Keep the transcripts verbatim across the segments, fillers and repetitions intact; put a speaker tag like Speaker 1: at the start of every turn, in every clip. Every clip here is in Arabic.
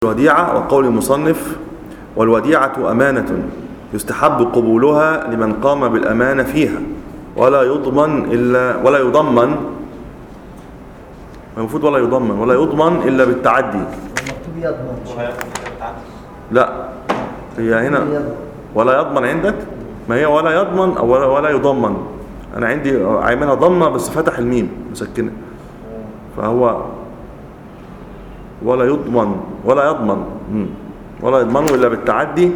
Speaker 1: الوديعة وقول المصنف: والوديعة أمانة يستحب قبولها لمن قام بالأمانة فيها ولا يضمن إلا ولا يضمن المفروض ولا يضمن ولا يضمن إلا بالتعدي.
Speaker 2: المكتوب يضمن.
Speaker 1: لا، هي هنا ولا يضمن عندك، ما هي ولا يضمن أو ولا, ولا يضمن. أنا عندي عاملها ضمة بس فتح الميم مسكنة، فهو ولا يضمن ولا يضمن ولا يضمن إلا بالتعدي.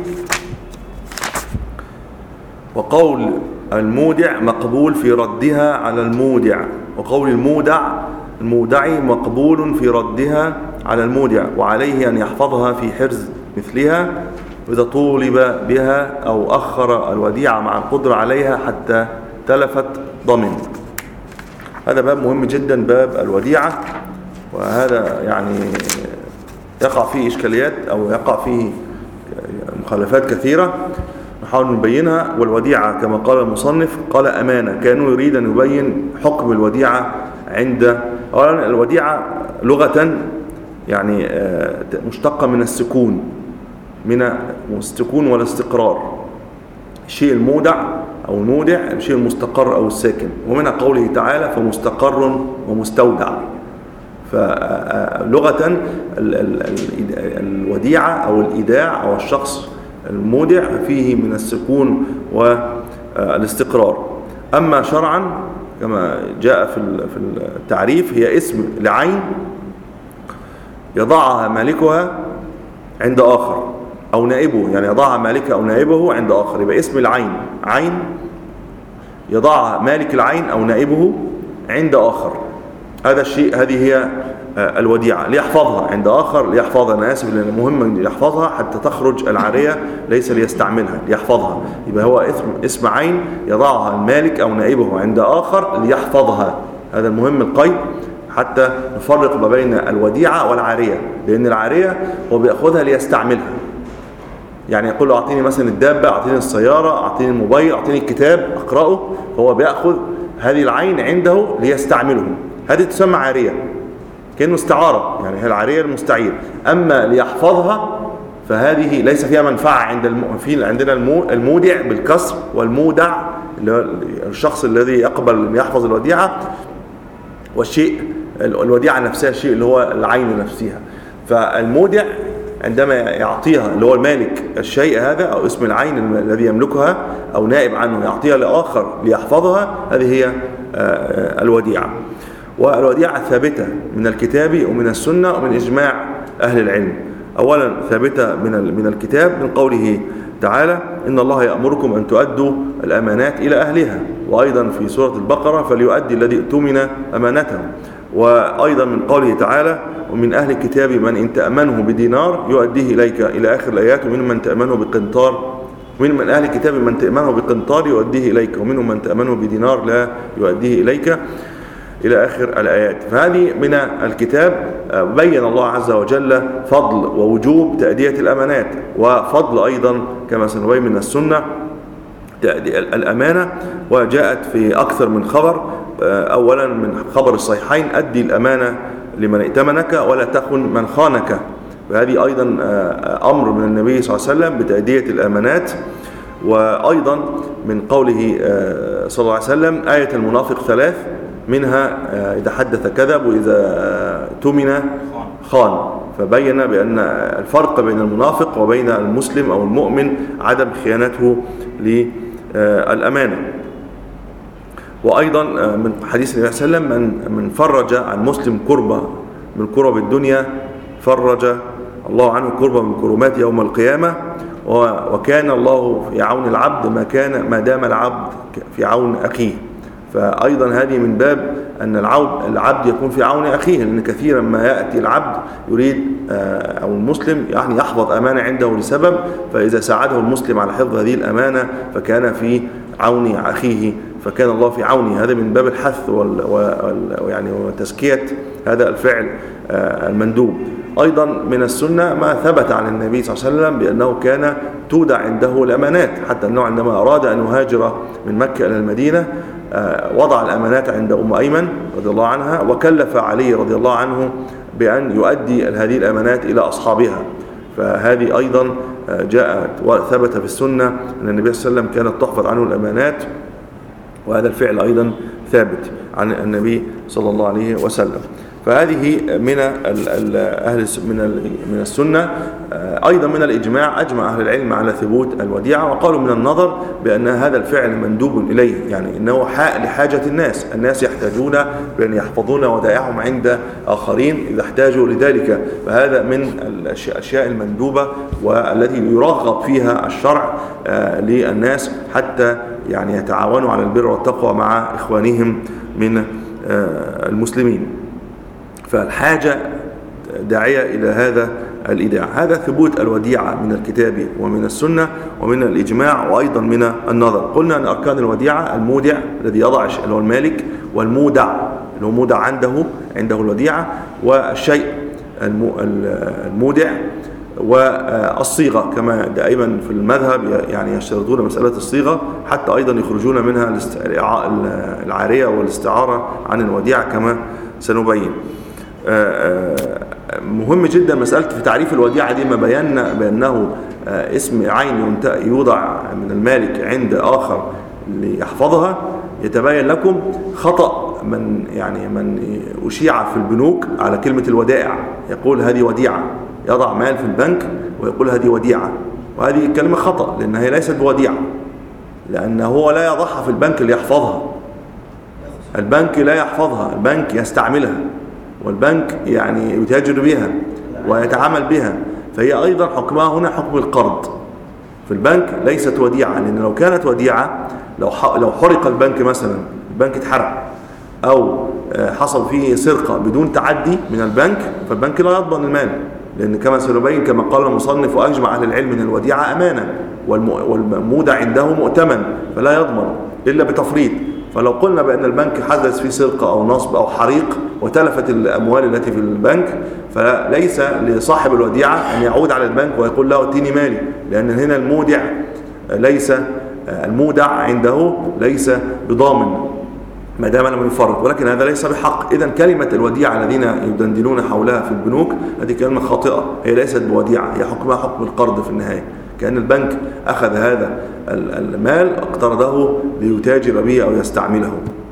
Speaker 1: وقول المودع مقبول في ردها على المودع، وقول المودع المودع مقبول في ردها على المودع، وعليه أن يحفظها في حرز مثلها، وإذا طولب بها أو أخر الوديعة مع القدرة عليها حتى تلفت ضمن. هذا باب مهم جدا، باب الوديعة، وهذا يعني يقع فيه إشكاليات أو يقع فيه مخالفات كثيرة نحاول نبينها. والوديعة كما قال المصنف قال أمانة، كانوا يريد أن يبين حكم الوديعة عند أولا الوديعة لغة يعني مشتقة من السكون، من السكون والاستقرار، الشيء المودع أو المودع الشيء المستقر أو الساكن، ومنها قوله تعالى فمستقر ومستودع. فلغة الوديعة أو الإيداع أو الشخص المودع فيه من السكون والاستقرار. أما شرعا كما جاء في التعريف هي اسم لعين يضعها مالكها عند آخر أو نائبه، يعني يضعها مالكها أو نائبه عند آخر، يبقى اسم العين عين يضعها مالك العين أو نائبه عند آخر. هذا الشيء، هذه هي الوديعة، ليحفظها عند آخر، ليحفظها، أنا آسف لأن مهم ليحفظها حتى تخرج العارية، ليس ليستعملها، ليحفظها. يبقى هو اسم, اسم عين يضعها المالك أو نائبه عند آخر ليحفظها. هذا المهم القيد حتى نفرق ما بين الوديعة والعارية، لأن العارية هو بيأخذها ليستعملها، يعني يقول له أعطيني مثلا الدابة، أعطيني السيارة، أعطيني الموبايل، أعطيني الكتاب أقرأه، فهو بيأخذ هذه العين عنده ليستعمله، هذه تسمى عارية كأنه استعارة، يعني هي العارية المستعير. أما ليحفظها فهذه ليس فيها منفعة عند الم... في عندنا المو... المودع بالكسر، والمودع اللي هو الشخص الذي يقبل أن يحفظ الوديعة، والشيء الوديعة نفسها الشيء اللي هو العين نفسها. فالمودع عندما يعطيها اللي هو المالك الشيء هذا أو اسم العين الذي يملكها أو نائب عنه يعطيها لآخر ليحفظها، هذه هي الوديعة. والوديعة ثابتة من الكتاب ومن السنة ومن إجماع أهل العلم. أولا ثابتة من من الكتاب من قوله تعالى إن الله يأمركم أن تؤدوا الأمانات إلى أهلها، وأيضا في سورة البقرة فليؤدي الذي اؤتمن أمانته، وأيضا من قوله تعالى ومن أهل الكتاب من إن تأمنه بدينار يؤديه إليك إلى آخر الآيات، ومن من تأمنه بقنطار، ومن من أهل الكتاب من تأمنه بقنطار يؤديه إليك، ومنهم من تأمنه بدينار لا يؤديه إليك إلى آخر الآيات. فهذه من الكتاب بين الله عز وجل فضل ووجوب تأدية الأمانات، وفضل أيضا كما سنبين من السنة تأدية الأمانة، وجاءت في أكثر من خبر. أولا من خبر الصحيحين أدي الأمانة لمن ائتمنك ولا تخن من خانك، وهذه أيضا أمر من النبي صلى الله عليه وسلم بتأدية الأمانات. وأيضا من قوله صلى الله عليه وسلم آية المنافق ثلاث، منها إذا حدث كذب وإذا تمن خان، فبين بأن الفرق بين المنافق وبين المسلم أو المؤمن عدم خيانته للأمانة. وأيضا من حديث النبي صلى الله عليه وسلم من من فرج عن مسلم كربة من كرب الدنيا فرج الله عنه كربة من كربات يوم القيامة، وكان الله في عون العبد ما كان ما دام العبد في عون أخيه. فأيضا هذه من باب أن العبد العبد يكون في عون أخيه، لأن كثيرا ما يأتي العبد يريد أو المسلم يعني يحفظ أمانة عنده لسبب، فإذا ساعده المسلم على حفظ هذه الأمانة فكان في عون أخيه، فكان الله في عونه. هذا من باب الحث ويعني وتزكية هذا الفعل المندوب. أيضا من السنة ما ثبت عن النبي صلى الله عليه وسلم بأنه كان تودع عنده الأمانات، حتى أنه عندما أراد أن يهاجر من مكة إلى المدينة وضع الأمانات عند أم أيمن رضي الله عنها، وكلف علي رضي الله عنه بأن يؤدي هذه الأمانات إلى أصحابها. فهذه أيضا جاءت وثبت في السنة أن النبي صلى الله عليه وسلم كانت تحفظ عنه الأمانات، وهذا الفعل أيضا ثابت عن النبي صلى الله عليه وسلم. فهذه من أهل من من السنة. أيضا من الإجماع، أجمع أهل العلم على ثبوت الوديعة، وقالوا من النظر بأن هذا الفعل مندوب إليه، يعني إنه لحاجة الناس، الناس يحتاجون بأن يحفظون ودائعهم عند آخرين إذا احتاجوا لذلك، فهذا من الأشياء المندوبة والتي يرغب فيها الشرع للناس حتى يعني يتعاونوا على البر والتقوى مع إخوانهم من المسلمين. فالحاجة داعية إلى هذا الإيداع. هذا ثبوت الوديعة من الكتاب ومن السنة ومن الإجماع وأيضا من النظر. قلنا أن أركان الوديعة المودع الذي يضع اللي هو المالك، والمودع اللي هو مودع عنده عنده الوديعة، والشيء المودع، والصيغة كما دائما في المذهب يعني يشترطون مسألة الصيغة حتى أيضا يخرجون منها العارية والاستعارة عن الوديعة كما سنبين. مهم جدا مسألة في تعريف الوديعة دي، ما بينا بأنه اسم عين يوضع من المالك عند آخر ليحفظها. يتبين لكم خطأ من يعني من أشيع في البنوك على كلمة الودائع، يقول هذه وديعة، يضع مال في البنك ويقول هذه وديعة، وهذه كلمة خطأ لأنها هي ليست بوديعة، لأنه هو لا يضعها في البنك ليحفظها، البنك لا يحفظها، البنك يستعملها، والبنك يعني يتاجر بها ويتعامل بها، فهي أيضا حكمها هنا حكم القرض في البنك، ليست وديعة. لأن لو كانت وديعة، لو لو حرق البنك مثلا، البنك اتحرق أو حصل فيه سرقة بدون تعدي من البنك، فالبنك لا يضمن المال، لأن كما سنبين كما قال المصنف وأجمع أهل العلم من الوديعة أمانة، والمودع عنده مؤتمن فلا يضمن إلا بتفريط. فلو قلنا بأن البنك حدث فيه سرقة أو نصب أو حريق وتلفت الأموال التي في البنك، فليس لصاحب الوديعة أن يعود على البنك ويقول له اتني مالي، لأن هنا المودع ليس المودع عنده ليس بضامن ما دام لم يفرط، ولكن هذا ليس بحق. إذن كلمة الوديعة الذين يدندنون حولها في البنوك هذه كلمة خاطئة، هي ليست بوديعة، هي حكمها حكم القرض في النهاية، كأن البنك أخذ هذا المال اقترضه ليتاجر به أو يستعمله.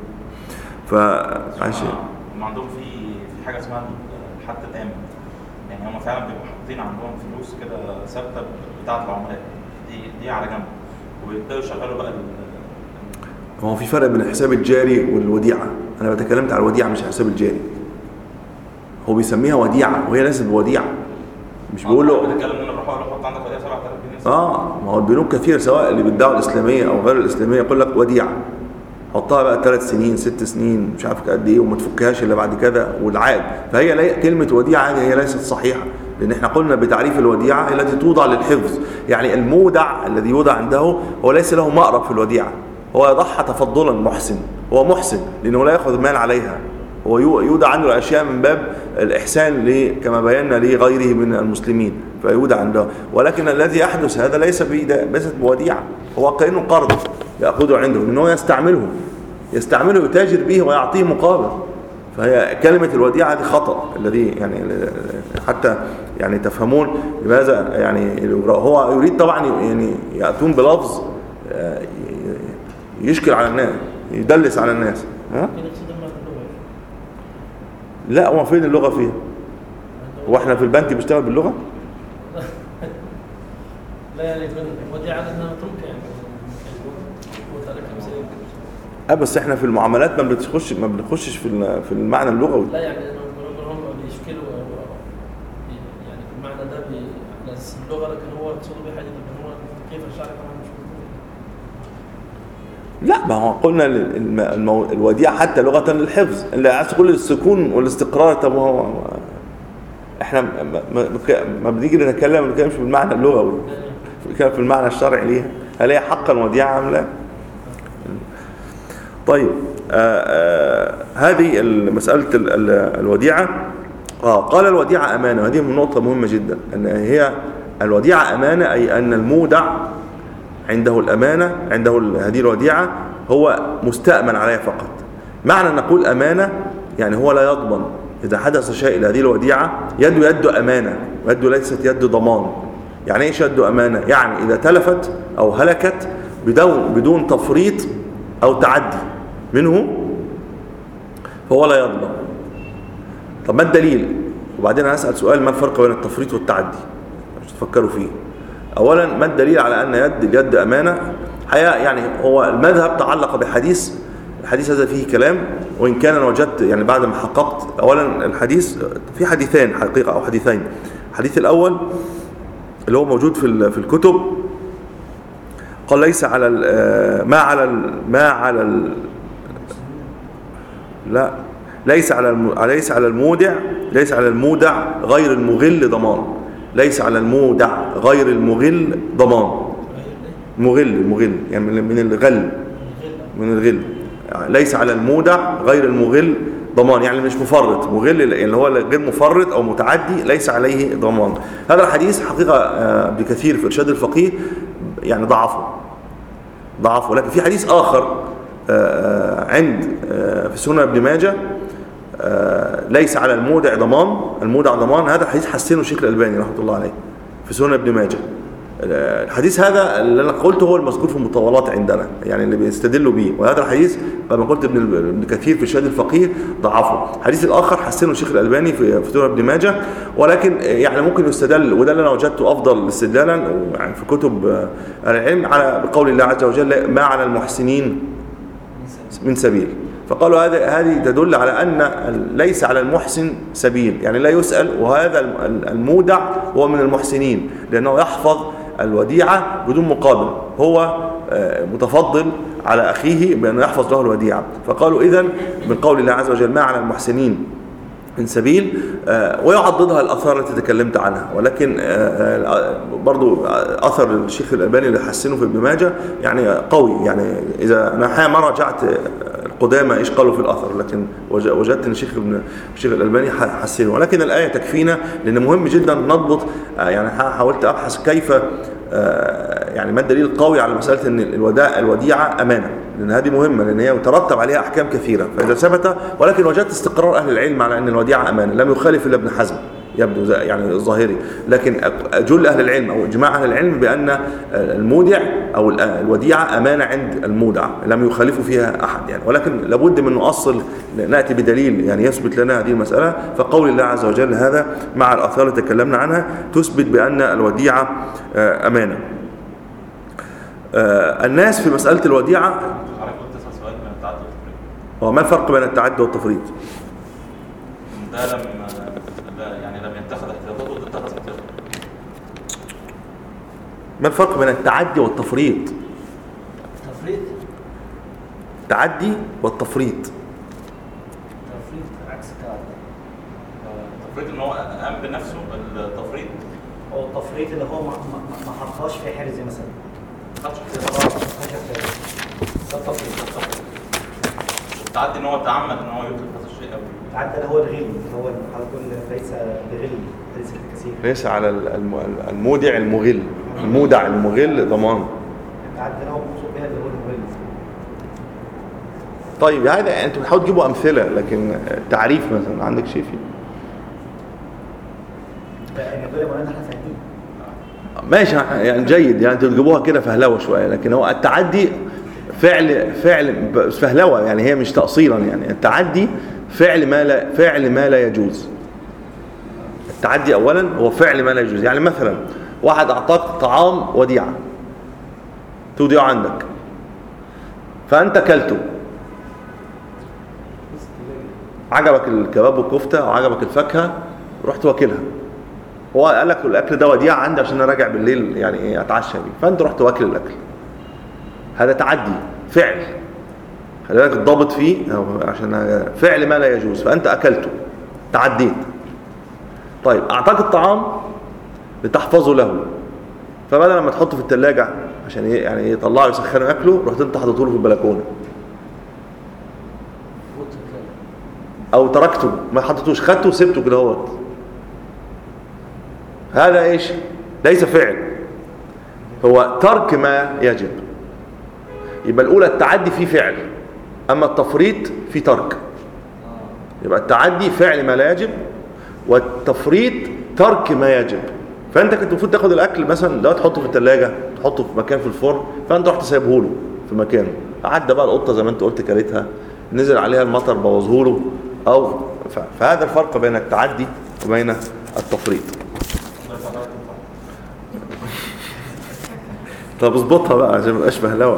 Speaker 1: فعشان
Speaker 3: هم عندهم في في حاجة اسمها الحد الآمن، يعني هم فعلا بيبقوا حاطين عندهم فلوس كده ثابتة بتاعة العملاء دي دي على جنب، وبيبدأوا يشغلوا بقى.
Speaker 1: هو في فرق بين الحساب الجاري والوديعة، أنا بتكلمت على الوديعة مش الحساب الجاري. هو بيسميها وديعة وهي ليست بوديعة، مش بيقول له
Speaker 3: بتتكلم ان انا بروح اقول له حط عندك وديعه سبعة آلاف جنيه.
Speaker 1: اه ما هو البنوك كثير سواء اللي بيدعوا الاسلاميه او غير الاسلاميه يقول لك وديعه حطها بقى ثلاث سنين ست سنين مش عارف قد ايه وما تفكهاش الا بعد كذا والعائد. فهي لي... كلمه وديعه هي ليست صحيحه، لان احنا قلنا بتعريف الوديعه التي توضع للحفظ، يعني المودع الذي يوضع عنده هو ليس له مأرب في الوديعه، هو يضعها تفضلا محسن، هو محسن لانه لا ياخذ مال عليها، هو يودع عنده الاشياء من باب الاحسان كما بينا لغيره من المسلمين فيودع عنده، ولكن الذي يحدث هذا ليس ليست بوديعه، هو كأنه قرض ياخذه عنده لانه يستعمله يستعمله يتاجر به ويعطيه مقابل. فهي كلمه الوديعه هذه خطأ الذي يعني حتى يعني تفهمون لماذا يعني هو يريد طبعا يعني ياتون بلفظ يشكل على الناس يدلس على الناس. ها لا هو فين اللغة فيها؟ واحنا في البنك بنشتغل باللغة؟
Speaker 2: لا يعني وديعة انها متروكة يعني
Speaker 1: اه بس احنا في المعاملات ما بنخش ما بنخشش في في المعنى اللغوي.
Speaker 2: لا يعني هم بيشكلوا يعني في المعنى ده على اللغة، لكن هو يقصد بيه حاجة ان هو كيف الشرع طبعا مش
Speaker 1: لا ما هو قلنا المو... الوديعة حتى لغة للحفظ، اللي عايز تقول السكون والاستقرار. طب هو احنا ما, ما... ما بنيجي نتكلم ما بنتكلمش بالمعنى اللغوي، بنتكلم في المعنى الشرعي ليها، هل هي حقا وديعة ام لا؟ طيب آآ آآ هذه مسألة الوديعة. آه قال الوديعة أمانة، وهذه نقطة مهمة جدا، أن هي الوديعة أمانة، أي أن المودع عنده الأمانة، عنده هذه الوديعة هو مستأمن عليها فقط. معنى أن نقول أمانة يعني هو لا يضمن، إذا حدث شيء لهذه الوديعة يد يد أمانة، ويد ليست يد ضمان. يعني إيش يد أمانة؟ يعني إذا تلفت أو هلكت بدون بدون تفريط أو تعدي منه فهو لا يضمن. طب ما الدليل؟ وبعدين هسأل سؤال: ما الفرق بين التفريط والتعدي؟ مش تفكروا فيه. أولا، ما الدليل على أن يد اليد أمانة؟ حقيقة يعني هو المذهب تعلق بحديث، الحديث هذا فيه كلام، وإن كان أنا وجدت يعني بعد ما حققت. أولا الحديث في حديثين حقيقة أو حديثين. الحديث الأول اللي هو موجود في في الكتب قال: ليس على ما على ما على لا ليس على ليس على المودع ليس على المودع غير المغل ضمان. ليس على المودع غير المغل ضمان. مغل مغل يعني من الغل من الغل يعني ليس على المودع غير المغل ضمان، يعني مش مفرط. مغل اللي هو غير مفرط او متعدي ليس عليه ضمان. هذا الحديث حقيقة بكثير في إرشاد الفقيه يعني ضعفه ضعفه لكن في حديث آخر عند في سنن ابن ماجه ليس على المودع ضمان، المودع ضمان. هذا الحديث حسنه الشيخ الألباني رحمه الله عليه في سنن ابن ماجه. الحديث هذا اللي انا قلته هو المذكور في المطولات عندنا، يعني اللي بيستدلوا به. وهذا الحديث كما قلت ابن كثير في إرشاد الفقيه ضعفه. الحديث الاخر حسنه الشيخ الألباني في في سنن ابن ماجه، ولكن يعني ممكن يستدل، وده اللي انا وجدته افضل استدلالا يعني في كتب العلم، على بقول الله عز وجل: ما على المحسنين من سبيل. فقالوا هذا هذه تدل على أن ليس على المحسن سبيل، يعني لا يسأل. وهذا المودع هو من المحسنين لأنه يحفظ الوديعة بدون مقابل، هو متفضل على أخيه بأنه يحفظ له الوديعة. فقالوا إذن من قول الله عز وجل: ما على المحسنين من سبيل، ويعضدها الأثار التي تكلمت عنها. ولكن برضو أثر الشيخ الألباني اللي حسنه في ابن ماجه يعني قوي. يعني إذا أنا حقيقة ما راجعت القدامى إيش قالوا في الأثر، لكن وجدت أن الشيخ الشيخ الألباني حسنه. ولكن الآية تكفينا، لأن مهم جدا نضبط. يعني حاولت أبحث كيف يعني ما الدليل القوي على مسألة أن الوداع الوديعة أمانة، لأن هذه مهمة، لأن هي يترتب عليها أحكام كثيرة. فإذا ثبت، ولكن وجدت استقرار أهل العلم على أن الوديعة أمانة، لم يخالف إلا ابن حزم يبدو يعني الظاهري. لكن جل أهل العلم أو إجماع أهل العلم بأن المودع أو الوديعة أمانة عند المودع، لم يخالفوا فيها أحد يعني. ولكن لابد من نؤصل، نأتي بدليل يعني يثبت لنا هذه المسألة. فقول الله عز وجل هذا مع الآثار التي تكلمنا عنها تثبت بأن الوديعة أمانة. الناس في مسألة الوديعة، وما الفرق بين التعدي والتفريط؟
Speaker 3: ده لما يعني لم يتخذ احتياطاته واتخذ احتياطاته.
Speaker 1: ما الفرق بين التعدي والتفريط؟
Speaker 2: التفريط
Speaker 1: التعدي والتفريط.
Speaker 2: التفريط عكس التعدي.
Speaker 3: التفريط ان هو قام بنفسه. التفريط
Speaker 4: هو التفريط اللي هو ما ما حطهاش في حرز مثلا.
Speaker 3: ما خدش احتياطاته. ده التفريط. التعدي ان هو تعمد ان هو يطلب هذا الشيء قبل.
Speaker 4: التعدي اللي هو الغل، اللي هو على طول ليس بغل، ليس بالكثير.
Speaker 1: ليس على المودع المغل، المودع المغل ضمان.
Speaker 4: التعدي اللي هو مقصود بها اللي هو المغل.
Speaker 1: طيب هذا انتوا بتحاولوا تجيبوا امثله، لكن تعريف مثلا عندك شيء فيه؟
Speaker 4: يعني دول مولانا احنا فاهمين.
Speaker 1: ماشي يعني جيد، يعني انتوا تجيبوها كده فهلوه شويه، لكن هو التعدي فعل فعل فهلوه، يعني هي مش تأصيلا. يعني التعدي فعل ما لا فعل ما لا يجوز. التعدي اولا هو فعل ما لا يجوز. يعني مثلا واحد اعطاك طعام وديعه توديعه عندك، فانت كلته، عجبك الكباب والكفته او عجبك الفاكهه، رحت واكلها. هو قال لك الاكل ده وديعه عندي عشان انا راجع بالليل يعني ايه اتعشى بيه، فانت رحت واكل الاكل. هذا تعدي فعل، خلي بالك الضابط فيه عشان فعل ما لا يجوز. فانت اكلته، تعديت. طيب اعطاك الطعام لتحفظه له، فبدل ما تحطه في الثلاجه عشان يعني يطلعه يسخنه ياكله، رحت انت حاطه له في البلكونه، او تركته ما حطيتوش، خدته وسبته كده اهوت. هذا ايش؟ ليس فعل، هو ترك ما يجب. يبقى الاولى التعدي فيه فعل، اما التفريط فيه ترك. يبقى التعدي فعل ما لا يجب، والتفريط ترك ما يجب. فانت كنت المفروض تاخد الاكل مثلا ده تحطه في الثلاجه، تحطه في مكان في الفرن، فانت رحت سايبه له في مكانه، عدى بقى القطه زي ما انت قلت كلتها، نزل عليها المطر بوظه له، او فهذا الفرق بين التعدي وبين التفريط. طب اظبطها بقى عشان ما يبقاش بهلوه.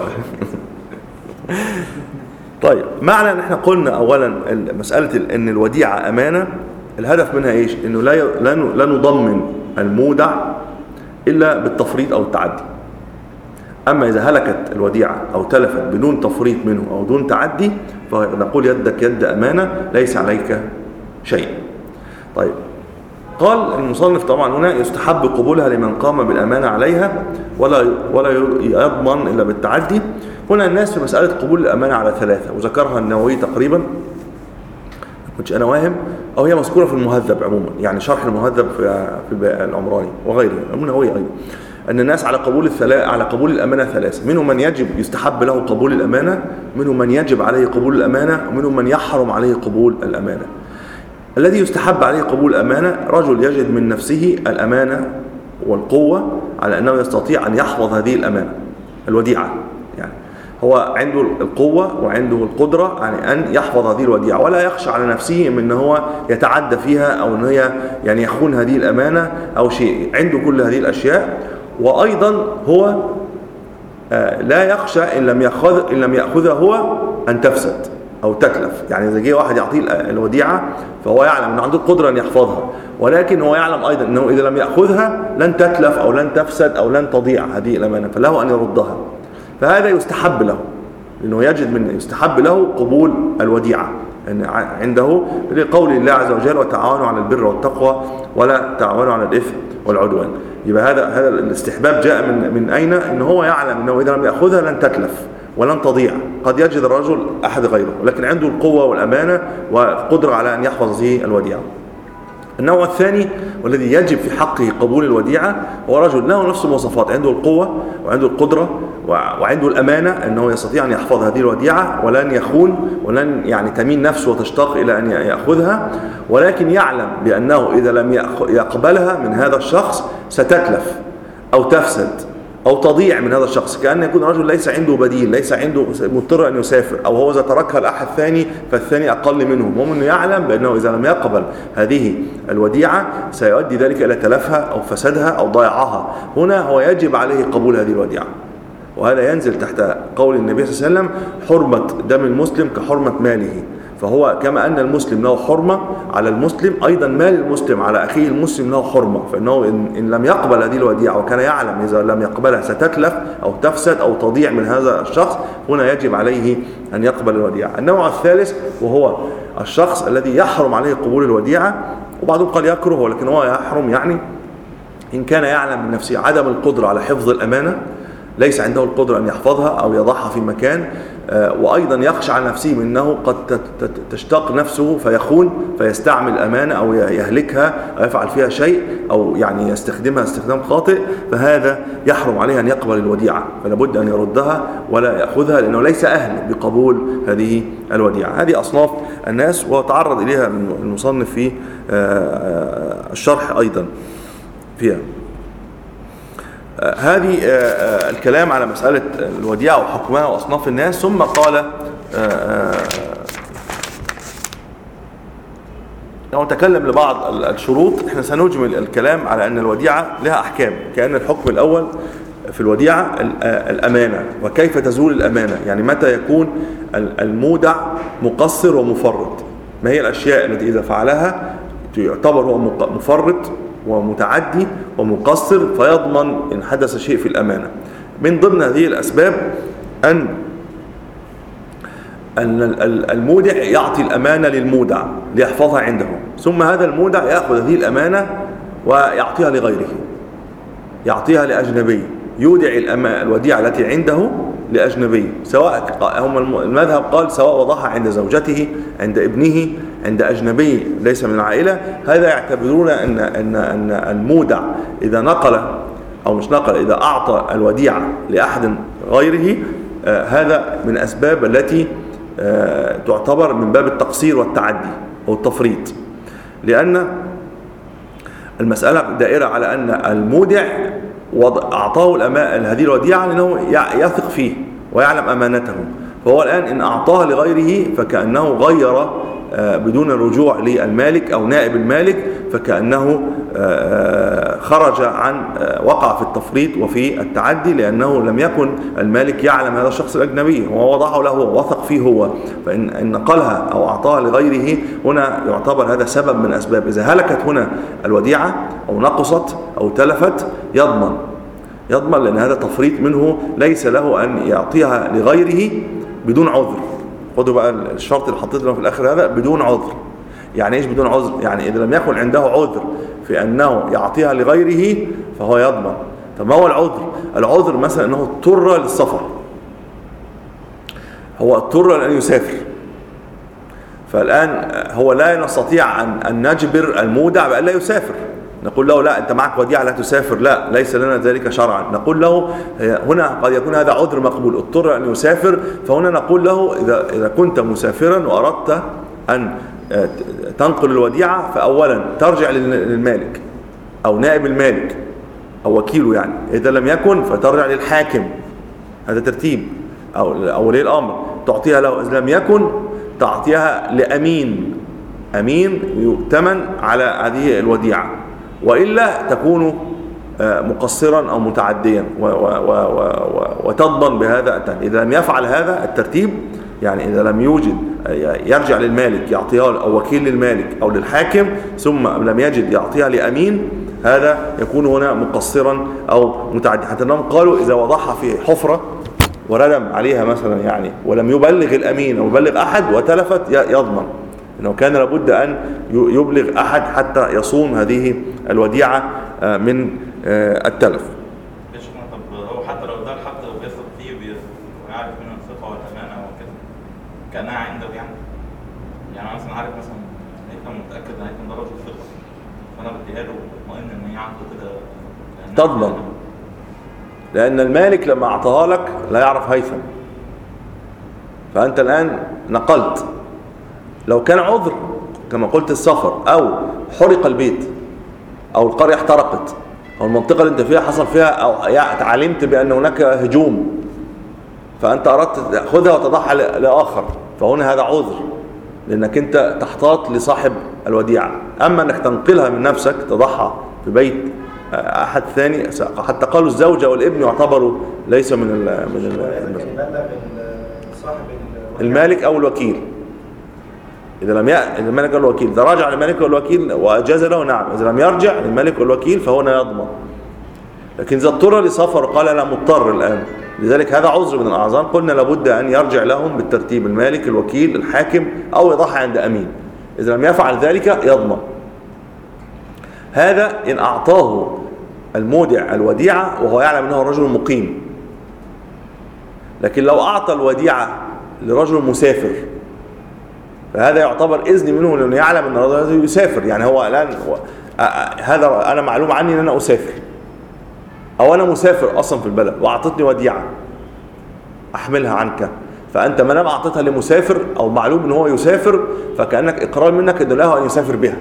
Speaker 1: طيب معنى ان احنا قلنا اولا مساله ان الوديعه امانه، الهدف منها ايش؟ انه لا لا نضمن المودع الا بالتفريط او التعدي. اما اذا هلكت الوديعه او تلفت بدون تفريط منه او دون تعدي فنقول يدك يد امانه ليس عليك شيء. طيب قال المصنف طبعا هنا يستحب قبولها لمن قام بالامانه عليها ولا ولا يضمن الا بالتعدي. هنا الناس في مساله قبول الامانه على ثلاثه، وذكرها النووي تقريبا، كنتش انا واهم، او هي مذكوره في المهذب عموما، يعني شرح المهذب في في العمراني وغيره، النووي ايضا، ان الناس على قبول الثلاث على قبول الامانه ثلاثه، منهم من يجب يستحب له قبول الامانه، منهم من يجب عليه قبول الامانه، ومنهم من يحرم عليه قبول الامانه. الذي يستحب عليه قبول الامانه رجل يجد من نفسه الامانه والقوه على انه يستطيع ان يحفظ هذه الامانه الوديعه، يعني هو عنده القوة وعنده القدرة يعني أن يحفظ هذه الوديعة، ولا يخشى على نفسه من أن هو يتعدى فيها أو أن هي يعني يخون هذه الأمانة أو شيء، عنده كل هذه الأشياء. وأيضا هو لا يخشى إن لم يأخذ إن لم يأخذها هو أن تفسد أو تتلف. يعني إذا جه واحد يعطيه الوديعة فهو يعلم أن عنده القدرة أن يحفظها، ولكن هو يعلم أيضا أنه إذا لم يأخذها لن تتلف أو لن تفسد أو لن تضيع هذه الأمانة، فله أن يردها. فهذا يستحب له، لأنه يجد من يستحب له قبول الوديعة يعني عنده لقول الله عز وجل وتعاونوا على البر والتقوى ولا تعاونوا على الإثم والعدوان. يبقى هذا هذا الاستحباب جاء من من أين؟ إن هو يعلم أنه إذا لم يأخذها لن تتلف ولن تضيع. قد يجد الرجل أحد غيره ولكن عنده القوة والأمانة والقدرة على أن يحفظ هذه الوديعة. النوع الثاني والذي يجب في حقه قبول الوديعة هو رجل له نفس المواصفات، عنده القوة وعنده القدرة وعنده الأمانة أنه يستطيع أن يحفظ هذه الوديعة ولن يخون ولن يعني تميل نفسه وتشتاق إلى أن يأخذها، ولكن يعلم بأنه إذا لم يقبلها من هذا الشخص ستتلف أو تفسد أو تضيع من هذا الشخص، كأن يكون رجل ليس عنده بديل، ليس عنده مضطر أن يسافر، أو هو إذا تركها لأحد ثاني فالثاني أقل منه. المهم أنه يعلم بأنه إذا لم يقبل هذه الوديعة سيؤدي ذلك إلى تلفها أو فسادها أو ضياعها. هنا هو يجب عليه قبول هذه الوديعة، وهذا ينزل تحت قول النبي صلى الله عليه وسلم حرمة دم المسلم كحرمة ماله. فهو كما أن المسلم له حرمة على المسلم، أيضا مال المسلم على أخيه المسلم له حرمة. فإنه إن لم يقبل هذه الوديعة وكان يعلم إذا لم يقبلها ستتلف أو تفسد أو تضيع من هذا الشخص، هنا يجب عليه أن يقبل الوديعة. النوع الثالث وهو الشخص الذي يحرم عليه قبول الوديعة، وبعضهم قال يكره ولكن هو يحرم، يعني إن كان يعلم من نفسه عدم القدرة على حفظ الأمانة، ليس عنده القدرة أن يحفظها أو يضعها في مكان، وأيضا يخشى على نفسه من أنه قد تشتاق نفسه فيخون فيستعمل الأمانة أو يهلكها أو يفعل فيها شيء أو يعني يستخدمها استخدام خاطئ، فهذا يحرم عليه أن يقبل الوديعة، فلا بد أن يردها ولا يأخذها لأنه ليس أهل بقبول هذه الوديعة. هذه أصناف الناس وتعرض إليها المصنف في الشرح أيضا فيها. هذه الكلام على مسألة الوديعة وحكمها وأصناف الناس. ثم قال لو تكلم لبعض الشروط، احنا سنجمل الكلام على أن الوديعة لها أحكام، كأن الحكم الأول في الوديعة الأمانة وكيف تزول الأمانة، يعني متى يكون المودع مقصر ومفرط، ما هي الأشياء التي إذا فعلها يعتبر هو مفرط ومتعدي ومقصر فيضمن إن حدث شيء في الأمانة. من ضمن هذه الأسباب أن المودع يعطي الأمانة للمودع ليحفظها عنده، ثم هذا المودع يأخذ هذه الأمانة ويعطيها لغيره، يعطيها لأجنبي، يودع الوديعة التي عنده لأجنبي، سواء هم المذهب قال سواء وضعها عند زوجته، عند ابنه، عند أجنبي ليس من العائلة. هذا يعتبرون أن أن أن المودع إذا نقل أو مش نقل، إذا أعطى الوديعة لأحد غيره، آه هذا من أسباب التي آه تعتبر من باب التقصير والتعدي، أو التفريط، لأن المسألة دائرة على أن المودع أعطاه هذه الوديعة لأنه يثق فيه ويعلم أمانته، فهو الآن إن أعطاها لغيره فكأنه غير بدون الرجوع للمالك أو نائب المالك، فكأنه خرج عن وقع في التفريط وفي التعدي، لأنه لم يكن المالك يعلم هذا الشخص الأجنبي، هو وضعه له وثق فيه هو، فإن نقلها أو أعطاها لغيره هنا يعتبر هذا سبب من أسباب. إذا هلكت هنا الوديعة أو نقصت أو تلفت يضمن يضمن لأن هذا تفريط منه، ليس له أن يعطيها لغيره بدون عذر. خدوا بقى الشرط اللي حطيته في الآخر هذا بدون عذر. يعني إيش بدون عذر؟ يعني إذا لم يكن عنده عذر في أنه يعطيها لغيره فهو يضمن. طب ما هو العذر؟ العذر مثلا أنه اضطر للسفر، هو اضطر لأن يسافر، فالآن هو لا نستطيع أن نجبر المودع بأن لا يسافر، نقول له لا أنت معك وديعة لا تسافر، لا ليس لنا ذلك شرعا. نقول له هنا قد يكون هذا عذر مقبول، اضطر أن يسافر، فهنا نقول له إذا إذا كنت مسافرا وأردت أن تنقل الوديعة فأولا ترجع للمالك أو نائب المالك أو وكيله، يعني إذا لم يكن فترجع للحاكم، هذا ترتيب، أو أو ولي الأمر تعطيها له، إذا لم يكن تعطيها لأمين، أمين يؤتمن على هذه الوديعة، وإلا تكون مقصرا أو متعديا وتضمن بهذا الترتيب. إذا لم يفعل هذا الترتيب، يعني إذا لم يوجد يرجع للمالك يعطيها أو وكيل للمالك أو للحاكم ثم لم يجد يعطيها لأمين، هذا يكون هنا مقصرا أو متعدي. حتى أنهم قالوا إذا وضعها في حفرة وردم عليها مثلا يعني ولم يبلغ الأمين أو يبلغ أحد وتلفت يضمن، إنه كان لابد أن يبلغ أحد حتى يصون هذه الوديعة من التلف.
Speaker 3: طب هو حتى لو ده الحق وبيثق فيه ويعرف منه الثقة والأمانة وكده كأنها عنده، يعني يعني أنا مثلا عارف مثلا هيكون متأكد إن هيكون ده رجل ثقة، فأنا بديها له مطمئن إن هي عنده كده
Speaker 1: تضمن، لأن المالك لما أعطاها لك لا يعرف هيثم، فأنت الآن نقلت. لو كان عذر كما قلت السفر أو حرق البيت أو القرية احترقت أو المنطقة اللي انت فيها حصل فيها أو علمت بأن هناك هجوم فأنت أردت تأخذها وتضعها لآخر، فهنا هذا عذر لأنك أنت تحتاط لصاحب الوديعة. أما أنك تنقلها من نفسك تضعها في بيت أحد ثاني، حتى قالوا الزوجة والابن يعتبروا ليس من ال من ال المالك أو الوكيل. إذا لم يأ المالك أو الوكيل، إذا راجع للمالك أو الوكيل وأجاز له نعم، إذا لم يرجع للمالك أو الوكيل فهنا يضمن. لكن إذا اضطر لسفر وقال أنا مضطر الآن، لذلك هذا عذر من الأعذار، قلنا لابد أن يرجع لهم بالترتيب، المالك الوكيل الحاكم أو يضعها عند أمين. إذا لم يفعل ذلك يضمن. هذا إن أعطاه المودع الوديعة وهو يعلم أنه رجل مقيم. لكن لو أعطى الوديعة لرجل مسافر فهذا يعتبر إذن منه لأنه يعلم أن الرجل يسافر، يعني هو الآن هذا أنا معلوم عني أن أنا أسافر أو أنا مسافر أصلا في البلد وأعطتني وديعة أحملها عنك، فأنت ما دام أعطتها لمسافر أو معلوم أنه هو يسافر فكأنك إقرار منك أنه له أن يسافر بها.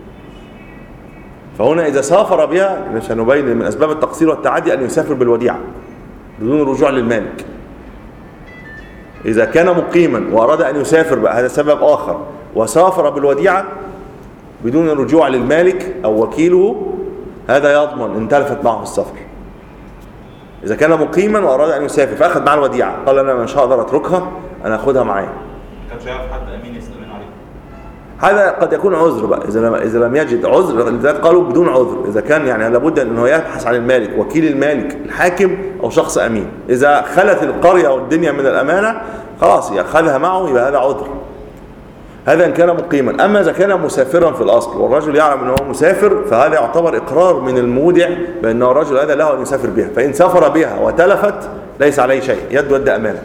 Speaker 1: فهنا إذا سافر بها سنبين من أسباب التقصير والتعدي أن يسافر بالوديعة بدون الرجوع للمالك. إذا كان مقيما وأراد أن يسافر بقى هذا سبب آخر وسافر بالوديعة بدون الرجوع للمالك أو وكيله، هذا يضمن إن تلفت معه السفر. إذا كان مقيما وأراد أن يسافر فأخذ معه الوديعة قال أنا مش هقدر أتركها أنا أخذها معايا،
Speaker 3: كانش يعرف حد أمين يستأمن عليه،
Speaker 1: هذا قد يكون عذر بقى. إذا لم إذا لم يجد عذر، لذلك قالوا بدون عذر. إذا كان يعني لابد أنه يبحث عن المالك وكيل المالك الحاكم أو شخص أمين. إذا خلت القرية والدنيا من الأمانة خلاص يأخذها معه، يبقى هذا عذر. هذا إن كان مقيما. أما إذا كان مسافرا في الأصل والرجل يعلم أنه مسافر فهذا يعتبر إقرار من المودع بأن الرجل هذا له أن يسافر بها، فإن سافر بها وتلفت ليس عليه شيء، يد ود أمانة،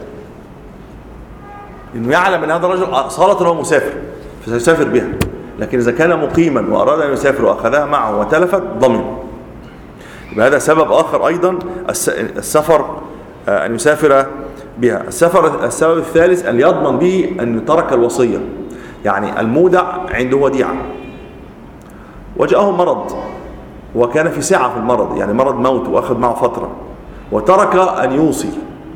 Speaker 1: إنه يعلم أن هذا الرجل أصالة هو مسافر فسيسافر بها. لكن إذا كان مقيما وأراد أن يسافر وأخذها معه وتلفت ضمن. يبقى هذا سبب آخر أيضا السفر أن يسافر بها. السفر السبب الثالث أن يضمن به أن ترك الوصية. يعني المودع عنده وديعة وجاءه مرض وكان في سعة في المرض، يعني مرض موت وأخذ معه فترة، وترك أن يوصي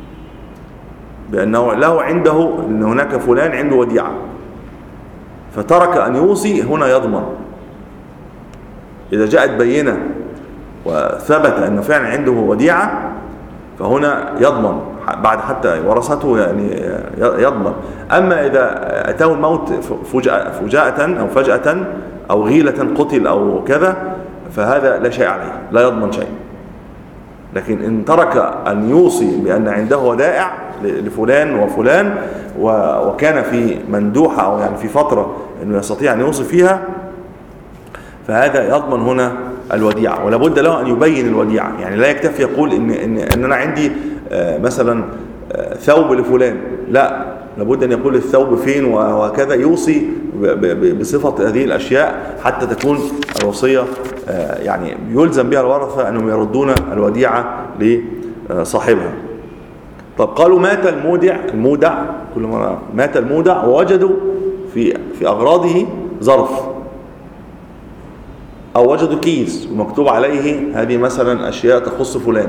Speaker 1: بأنه له عنده أن هناك فلان عنده وديعة، فترك أن يوصي، هنا يضمن. إذا جاءت بينة وثبت أنه فعلا عنده وديعة فهنا يضمن بعد حتى ورثته، يعني يضمن. أما إذا أتاه الموت فجأة, فجأة أو فجأة أو غيلة قتل أو كذا فهذا لا شيء عليه، لا يضمن شيء. لكن إن ترك أن يوصي بأن عنده ودائع لفلان وفلان وكان في مندوحة أو يعني في فترة أنه يستطيع أن يوصي فيها، فهذا يضمن هنا الوديعة. ولا بد له أن يبين الوديعة، يعني لا يكتفي يقول إن, إن, إن أنا عندي مثلا ثوب لفلان، لا، لابد أن يقول الثوب فين وهكذا، يوصي بصفة هذه الأشياء حتى تكون الوصية يعني يلزم بها الورثة أنهم يردون الوديعة لصاحبها. طب قالوا مات المودع المودع كل مرة مات المودع ووجدوا في في أغراضه ظرف أو وجدوا كيس ومكتوب عليه هذه مثلا أشياء تخص فلان،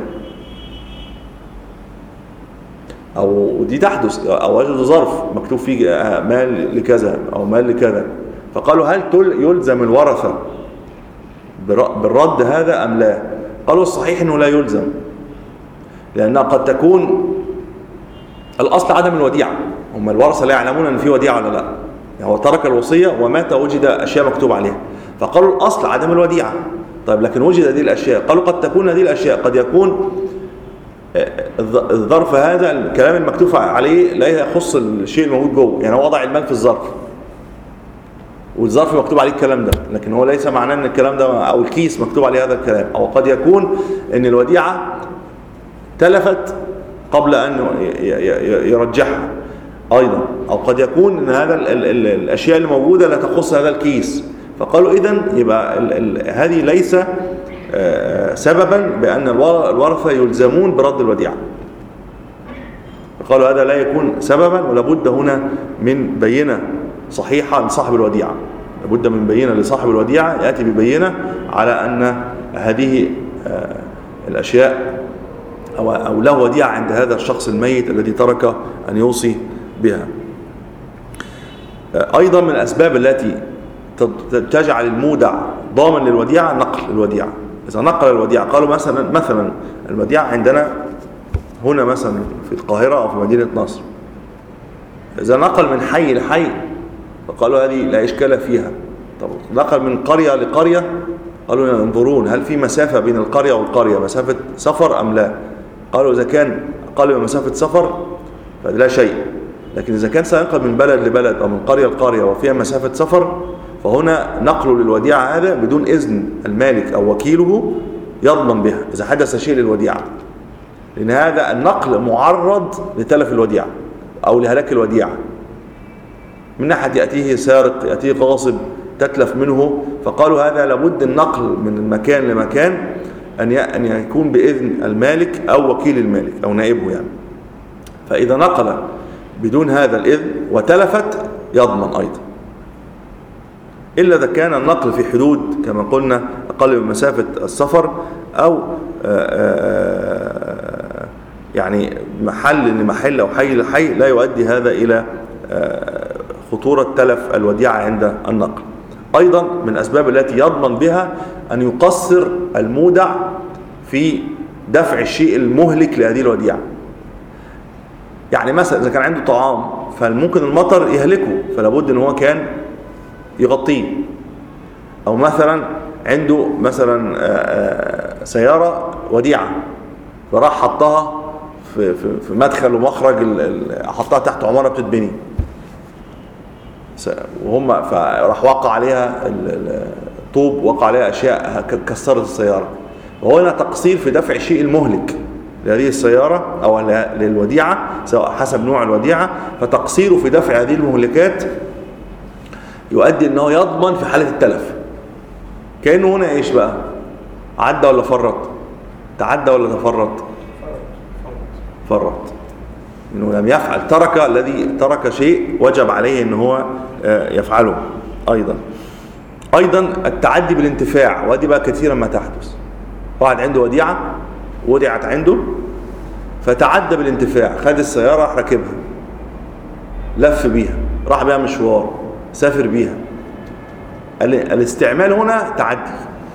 Speaker 1: أو دي تحدث، أو وجدوا ظرف مكتوب فيه مال لكذا أو مال لكذا، فقالوا هل يلزم الورثة بالرد هذا أم لا؟ قالوا الصحيح أنه لا يلزم، لأنها قد تكون الأصل عدم الوديعة، هم الورثة لا يعلمون أن في وديعة ولا لا، يعني هو ترك الوصية ومات وجد أشياء مكتوب عليها، فقالوا الأصل عدم الوديعة. طيب لكن وجد هذه الأشياء، قالوا قد تكون هذه الأشياء قد يكون الظرف هذا الكلام المكتوب عليه لا يخص الشيء الموجود جوه، يعني هو وضع المال في الظرف والظرف مكتوب عليه الكلام ده، لكن هو ليس معناه ان الكلام ده او الكيس مكتوب عليه هذا الكلام. او قد يكون ان الوديعة تلفت قبل ان يرجعها ايضا، او قد يكون ان هذا ال ال ال الاشياء اللي موجودة لا تخص هذا الكيس، فقالوا اذن يبقى ال ال هذه ليس سببا بأن الورثة يلزمون برد الوديعة. قالوا هذا لا يكون سببا، ولا بد هنا من بينة صحيحة لصاحب الوديعة، لابد من بينة لصاحب الوديعة يأتي ببينة على أن هذه الأشياء أو له وديعة عند هذا الشخص الميت الذي ترك أن يوصي بها. أيضا من الأسباب التي تجعل المودع ضامن للوديعة نقل الوديعة. إذا نقل الوديعة، قالوا مثلا مثلا الوديعة عندنا هنا مثلا في القاهرة أو في مدينة نصر، إذا نقل من حي لحي فقالوا هذه لا إشكال فيها. طب نقل من قرية لقرية، قالوا ينظرون هل في مسافة بين القرية والقرية، مسافة سفر أم لا؟ قالوا إذا كان أقل من مسافة سفر فلا شيء، لكن إذا كان سينقل من بلد لبلد أو من قرية لقرية وفيها مسافة سفر فهنا نقله للوديعة هذا بدون إذن المالك أو وكيله يضمن بها إذا حدث شيء للوديعة، لأن هذا النقل معرض لتلف الوديعة أو لهلاك الوديعة. من ناحية يأتيه سارق، يأتيه غاصب، تتلف منه، فقالوا هذا لابد النقل من مكان لمكان أن يكون بإذن المالك أو وكيل المالك أو نائبه يعني. فإذا نقل بدون هذا الإذن وتلفت يضمن أيضا، إلا إذا كان النقل في حدود كما قلنا أقل من مسافة السفر أو يعني محل لمحل أو حي لحي لا يؤدي هذا إلى خطورة تلف الوديعة عند النقل. أيضا من الأسباب التي يضمن بها أن يقصر المودع في دفع الشيء المهلك لهذه الوديعة. يعني مثلا إذا كان عنده طعام فممكن المطر يهلكه، فلابد أن هو كان يغطيه. أو مثلا عنده مثلا سيارة وديعة فراح حطها في, في, في مدخل ومخرج، حطها تحت عمارة بتتبني وهم، فراح وقع عليها الطوب، وقع عليها أشياء كسرت السيارة، وهو هنا تقصير في دفع الشيء المهلك لهذه السيارة أو للوديعة سواء حسب نوع الوديعة، فتقصيره في دفع هذه المهلكات يؤدي أنه يضمن في حالة التلف. كأنه هنا إيش بقى؟ عدى ولا فرط؟ تعدى ولا تفرط؟ فرط. انه لم يفعل، ترك الذي ترك شيء وجب عليه ان هو يفعله. ايضا ايضا التعدي بالانتفاع، ودي بقى كثيرا ما تحدث. واحد عنده وديعه ودعت عنده فتعدى بالانتفاع، خد السياره راح راكبها، لف بيها، راح بيها مشوار، سافر بيها. الاستعمال هنا تعدي.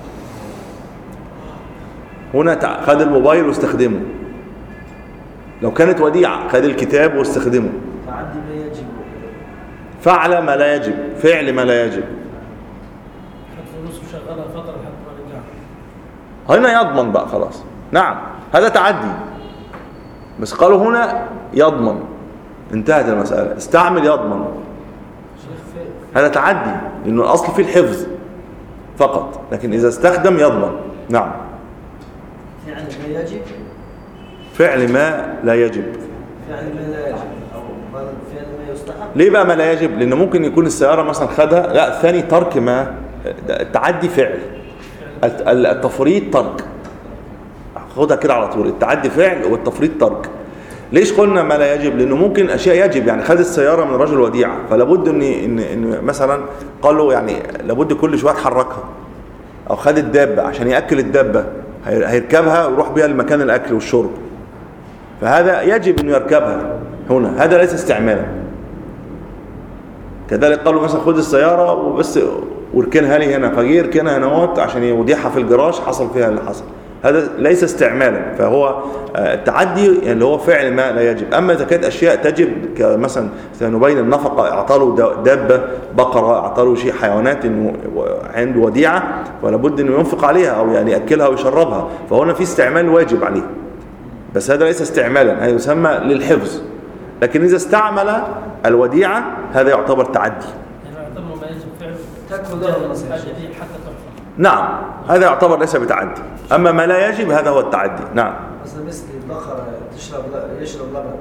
Speaker 1: هنا خد الموبايل واستخدمه. لو كانت وديعة خد الكتاب واستخدمه.
Speaker 2: تعدي ما يجب.
Speaker 1: فعل ما لا يجب، فعل ما لا يجب.
Speaker 2: خد فلوس وشغلها فترة لحد ما رجع.
Speaker 1: هنا يضمن بقى خلاص. نعم هذا تعدي. بس قالوا هنا يضمن. انتهت المسألة. استعمل يضمن. هذا تعدي لأنه الأصل فيه الحفظ فقط، لكن إذا استخدم يضمن. نعم.
Speaker 2: فعل ما يجب.
Speaker 1: فعل ما لا يجب.
Speaker 2: فعل ما لا يجب أو فعل ما يستحب.
Speaker 1: ليه بقى ما لا يجب؟ لأنه ممكن يكون السيارة مثلا خدها، لا الثاني ترك ما، التعدي فعل، التفريط ترك. خدها كده على طول، التعدي فعل والتفريط ترك. ليش قلنا ما لا يجب؟ لانه ممكن اشياء يجب، يعني خد السياره من رجل وديعه، فلا بد ان ان ان مثلا قال له يعني لابد كل شويه تحركها، او خد الدابه عشان ياكل الدابه، هيركبها ويروح بيها لمكان الاكل والشرب، فهذا يجب انه يركبها هنا، هذا ليس استعمالا. كذلك قال له مثلا خد السياره وبس واركنها لي هنا، فجي يركنها هنا عشان يوديها في الجراج، حصل فيها اللي حصل، هذا ليس استعمالا. فهو التعدي يعني اللي هو فعل ما لا يجب. اما اذا كانت اشياء تجب كمثلا سنبين النفقه، اعطاله دابه بقره، اعطاله شيء حيوانات انه عنده وديعه ولا بد انه ينفق عليها او يعني ياكلها ويشربها، فهنا في استعمال واجب عليه، بس هذا ليس استعمالا، هذا يسمى للحفظ. لكن اذا استعمل الوديعه هذا يعتبر تعدي.
Speaker 2: يعني يعتبر ما يجب فعله تاكل الحاجه دي حتى تحفظ.
Speaker 1: نعم هذا يعتبر ليس بتعدي. اما ما لا يجب هذا هو التعدي. نعم.
Speaker 2: مثلا مثل البقره تشرب يشرب لبن.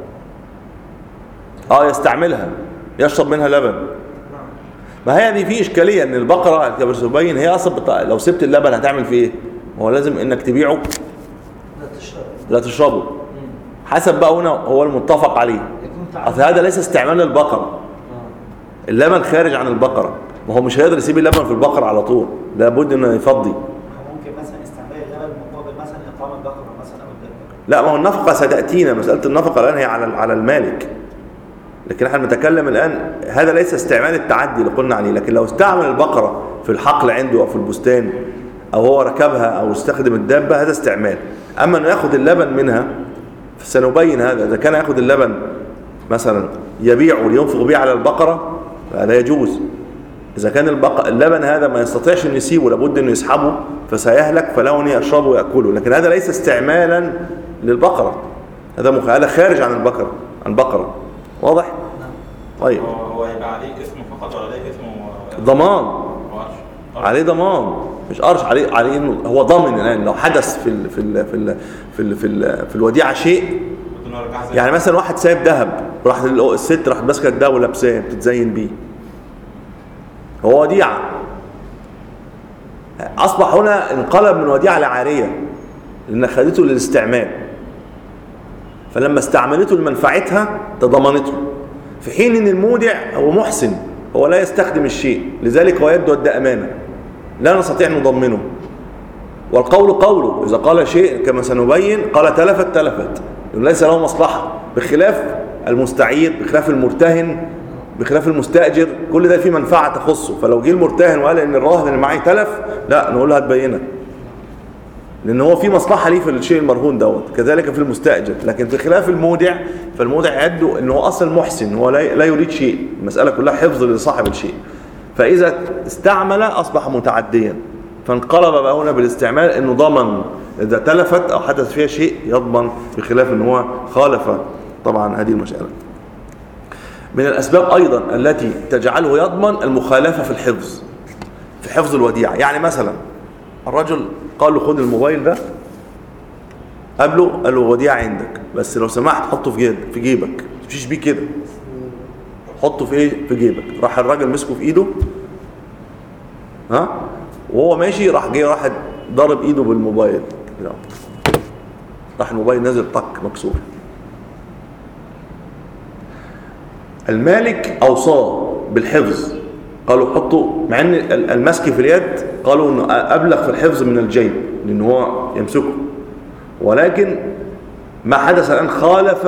Speaker 1: اه يستعملها، يشرب منها لبن. نعم. ما هي دي في اشكاليه ان البقره كما سيبين هي اصلا لو سبت اللبن هتعمل فيه ايه؟ هو لازم انك تبيعه؟ لا تشربه. لا تشربه. حسب بقى هنا هو المتفق عليه. اصل هذا ليس استعمال للبقره. اللبن خارج عن البقره، ما هو مش هيقدر يسيب اللبن في البقره على طول، لابد انه يفضي.
Speaker 4: ممكن مثلا استعمال اللبن مقابل مثلا اطعام البقره مثلا او الدابه.
Speaker 1: لا، ما هو النفقه ستاتينا، مساله النفقه الان هي على على المالك، لكن احنا بنتكلم الان هذا ليس استعمال التعدي اللي قلنا عليه. لكن لو استعمل البقره في الحقل عنده او في البستان او هو ركبها او استخدم الدابه هذا استعمال. اما انه ياخذ اللبن منها فسنبين هذا. اذا كان ياخذ اللبن مثلا يبيعه لينفق به على البقره فهذا يجوز. إذا كان البق... اللبن هذا ما يستطيعش أن يسيبه، لابد أنه يسحبه فسيهلك، فله أن يشربه ويأكله، لكن هذا ليس استعمالا للبقرة، هذا مخ... هذا خارج عن البقرة، عن البقرة. واضح؟ طيب.
Speaker 3: هو هيبقى عليه اسمه فقط ولا عليه اسمه
Speaker 1: ضمان؟ عليه ضمان، مش قرش، عليه عليه انه هو ضامن الان لو حدث في ال... في ال... في ال... في ال... في, ال... في الوديعة شيء. يعني مثلا واحد سايب ذهب، راح الست راح ماسكه الذهب ولابساه بتتزين بيه، هو وديعة، أصبح هنا انقلب من وديعة لعارية لأن خدته للاستعمال، فلما استعملته لمنفعتها تضمنته، في حين أن المودع هو محسن، هو لا يستخدم الشيء، لذلك هو يده أدى أمانة، لا نستطيع أن نضمنه. والقول قوله، إذا قال شيء كما سنبين قال تلفت تلفت، ليس له مصلحة، بخلاف المستعير، بخلاف المرتهن، بخلاف المستأجر، كل ده فيه منفعة تخصه. فلو جه المرتهن وقال ان الراهن اللي معي تلف، لا نقول له هتبينها، لان هو في مصلحة ليه في الشيء المرهون دوت، كذلك في المستأجر. لكن بخلاف المودع، فالمودع يبدو انه هو اصلا محسن، هو لا يريد شيء، المسألة كلها حفظ لصاحب الشيء، فاذا استعمل اصبح متعديا، فانقلب بقى هنا بالاستعمال انه ضمن اذا تلفت او حدث فيها شيء يضمن، بخلاف ان هو خالف طبعا هذه المسألة. من الأسباب أيضا التي تجعله يضمن المخالفة في الحفظ، في حفظ الوديعة. يعني مثلا الرجل قال له خد الموبايل ده، قابله قال له وديعة عندك، بس لو سمحت حطه في في جيبك، ما تمشيش بيه كده، حطه في ايه؟ في جيبك. راح الراجل مسكه في ايده، ها، وهو ماشي راح جاي راح ضرب ايده بالموبايل كده، راح الموبايل نازل طق مكسور. المالك أوصاه بالحفظ، قالوا حطوا، مع ان المسك في اليد قالوا انه ابلغ في الحفظ من الجيب لان هو يمسكه، ولكن ما حدث الان خالف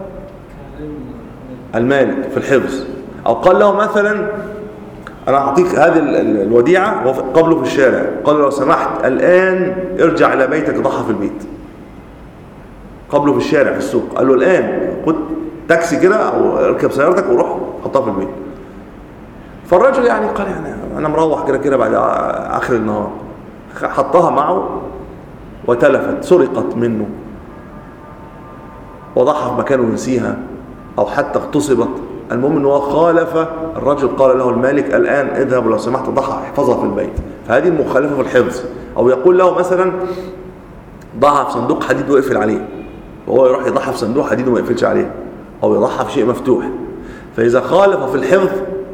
Speaker 1: المالك في الحفظ. او قال له مثلا انا اعطيك هذه الوديعه قبله في الشارع، قال له لو سمحت الان ارجع الى بيتك ضحى في البيت، قبله في الشارع في السوق، قال له الان خد تاكسي كده او اركب سيارتك وروح حطها في البيت. فالرجل يعني قال يعني انا مروح كده كده بعد اخر النهار، حطها معه وتلفت، سرقت منه وضحى في مكانه ونسيها او حتى اغتصبت، المهم ان هو خالف الرجل، قال له المالك الان اذهب لو سمحت ضحى احفظها في البيت، فهذه المخالفه في الحفظ. او يقول له مثلا ضعها في صندوق حديد ويقفل عليه، وهو يروح يضحى في صندوق حديد وما يقفلش عليه، او يضحى في شيء مفتوح. فاذا خالف في الحفظ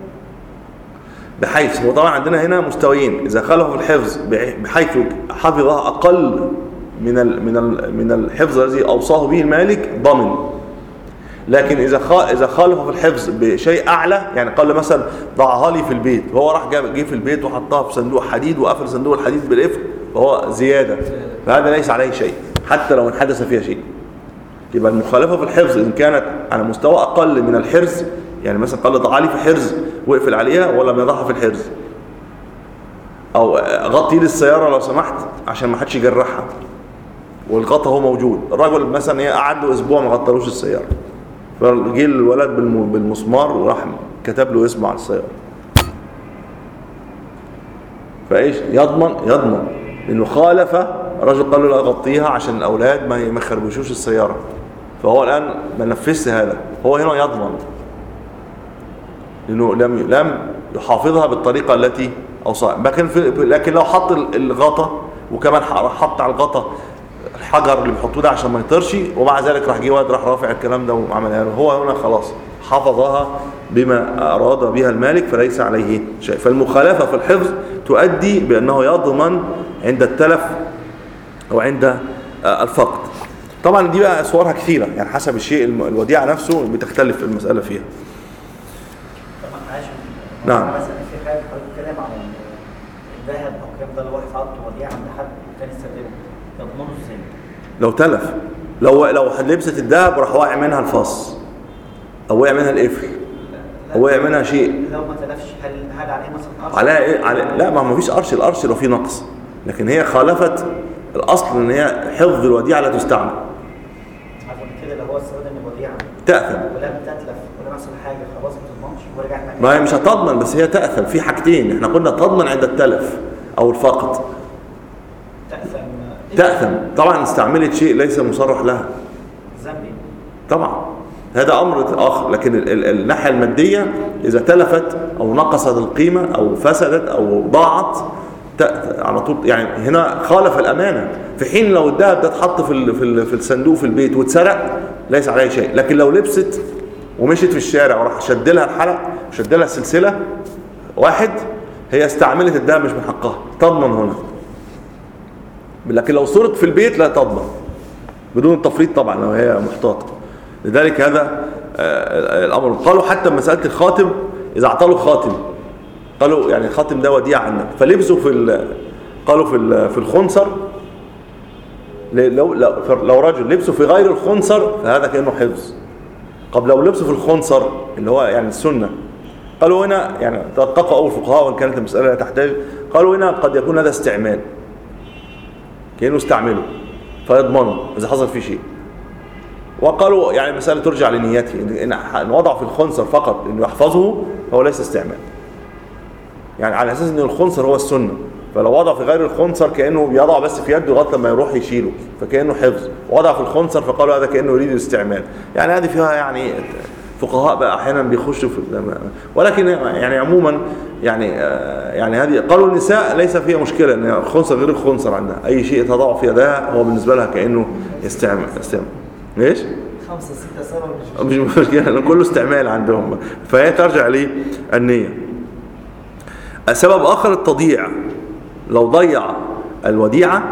Speaker 1: بحيث، هو طبعا عندنا هنا مستويين، اذا خالف في الحفظ بحيث حفظها اقل من ال من ال من الحفظ الذي اوصاه به المالك ضمن. لكن اذا اذا خالف في الحفظ بشيء اعلى، يعني قال له مثلا ضعها لي في البيت، وهو راح جاب جه في البيت وحطها في صندوق حديد وقفل صندوق الحديد بالقفل، فهو زياده، فهذا ليس عليه شيء حتى لو ان حدث فيها شيء. يبقى المخالفه في الحفظ ان كانت على مستوى اقل من الحرز، يعني مثلا قال له ضعها لي في حرز وقفل عليها ولم يضعها في الحرز، او غطي لي السياره لو سمحت عشان ما حدش يجرحها، والغطا هو موجود، الراجل مثلا قعد له اسبوع ما غطلوش السياره، فجه الولد بالمسمار وراح كتب له اسمه على السياره، فايش يضمن؟ يضمن لانه خالف الرجل، قال له لا غطيها عشان الاولاد ما يخربشوش السياره، فهو الان ما نفذش هذا، هو هنا يضمن لانه لم لم يحافظها بالطريقه التي اوصاها. لكن لكن لو حط الغطا وكمان حط على الغطا الحجر اللي بيحطوه ده عشان ما يطرش، ومع ذلك راح جه واد راح رافع الكلام ده وعملها له، هو هنا خلاص حفظها بما اراد بها المالك فليس عليه شيء. فالمخالفه في الحفظ تؤدي بانه يضمن عند التلف او عند الفقد. طبعا دي بقى صورها كثيره، يعني حسب الشيء الوديعه نفسه بتختلف المساله فيها. نعم.
Speaker 5: مثلا في حاجه حضرتك بتتكلم عن الذهب او الكلام ده اللي هو حاطه وديعه عند حد تاني استخدمه، تضمنه ازاي؟
Speaker 1: لو تلف، لو لو لبست الذهب وراح واقع منها الفص او وقع منها القفل او وقع منها شيء،
Speaker 5: لو ما تلفش هل هل عليه مثلا قرش؟
Speaker 1: على ايه؟ على لا، ما فيش قرش، القرش لو فيه نقص، لكن هي خالفت الاصل ان هي حفظ الوديعه لا تستعمل.
Speaker 5: عشان كده لو هو استخدم الوديعه
Speaker 1: تأثم
Speaker 5: ولم تتلف ولا مثلا حاجه خلاص ما تضمنش ورجعت مكانها.
Speaker 1: ما هي مش هتضمن، بس هي تأثم في حاجتين، احنا قلنا تضمن عند التلف او الفقد.
Speaker 5: تأثم
Speaker 1: تأثم طبعا استعملت شيء ليس مصرح لها
Speaker 5: ذنبي
Speaker 1: طبعا، هذا امر اخر. لكن ال ال الناحيه الماديه اذا تلفت او نقصت القيمه او فسدت او ضاعت على طول، يعني هنا خالف الامانه، في حين لو الذهب ده اتحط في ال في, ال في الصندوق في البيت واتسرق ليس عليه شيء. لكن لو لبست ومشيت في الشارع وراح شد لها الحلق وشد لها السلسله واحد، هي استعملت الذهب مش من حقها، تضمن هنا. لكن لو صورت في البيت لا تضمن بدون التفريط طبعا لو هي محتاطه. لذلك هذا الامر. قالوا حتى مساله الخاتم، اذا اعطاه خاتم قالوا يعني الخاتم ده وديعه عنك، فلبسه في قالوا في في الخنصر، لو لو لو رجل لبسه في غير الخنصر فهذا كانه حفظ. قبل لو لبسه في الخنصر اللي هو يعني السنه، قالوا هنا يعني دققوا اول الفقهاء وان كانت المساله لا تحتاج، قالوا هنا قد يكون هذا استعمال، كانه استعمله فيضمنه اذا حصل فيه شيء. وقالوا يعني المساله ترجع لنيته، ان وضعه في الخنصر فقط انه يحفظه هو ليس استعمال، يعني على اساس ان الخنصر هو السنه، فلو وضع في غير الخنصر كانه بيضع بس في يده لغايه لما يروح يشيله فكانه حفظ، وضع في الخنصر فقالوا هذا كانه يريد الاستعمال. يعني هذه فيها يعني فقهاء بقى احيانا بيخشوا في، ولكن يعني عموما يعني يعني هذه قالوا النساء ليس فيها مشكله ان الخنصر غير الخنصر عندها، اي شيء تضع في يدها هو بالنسبه لها كانه يستعمل. يستعمل ايش؟
Speaker 5: خمسة ستة سنة مش
Speaker 1: مش مشكله، كله استعمال عندهم، فهي ترجع للنيه. سبب آخر التضييع، لو ضيع الوديعة،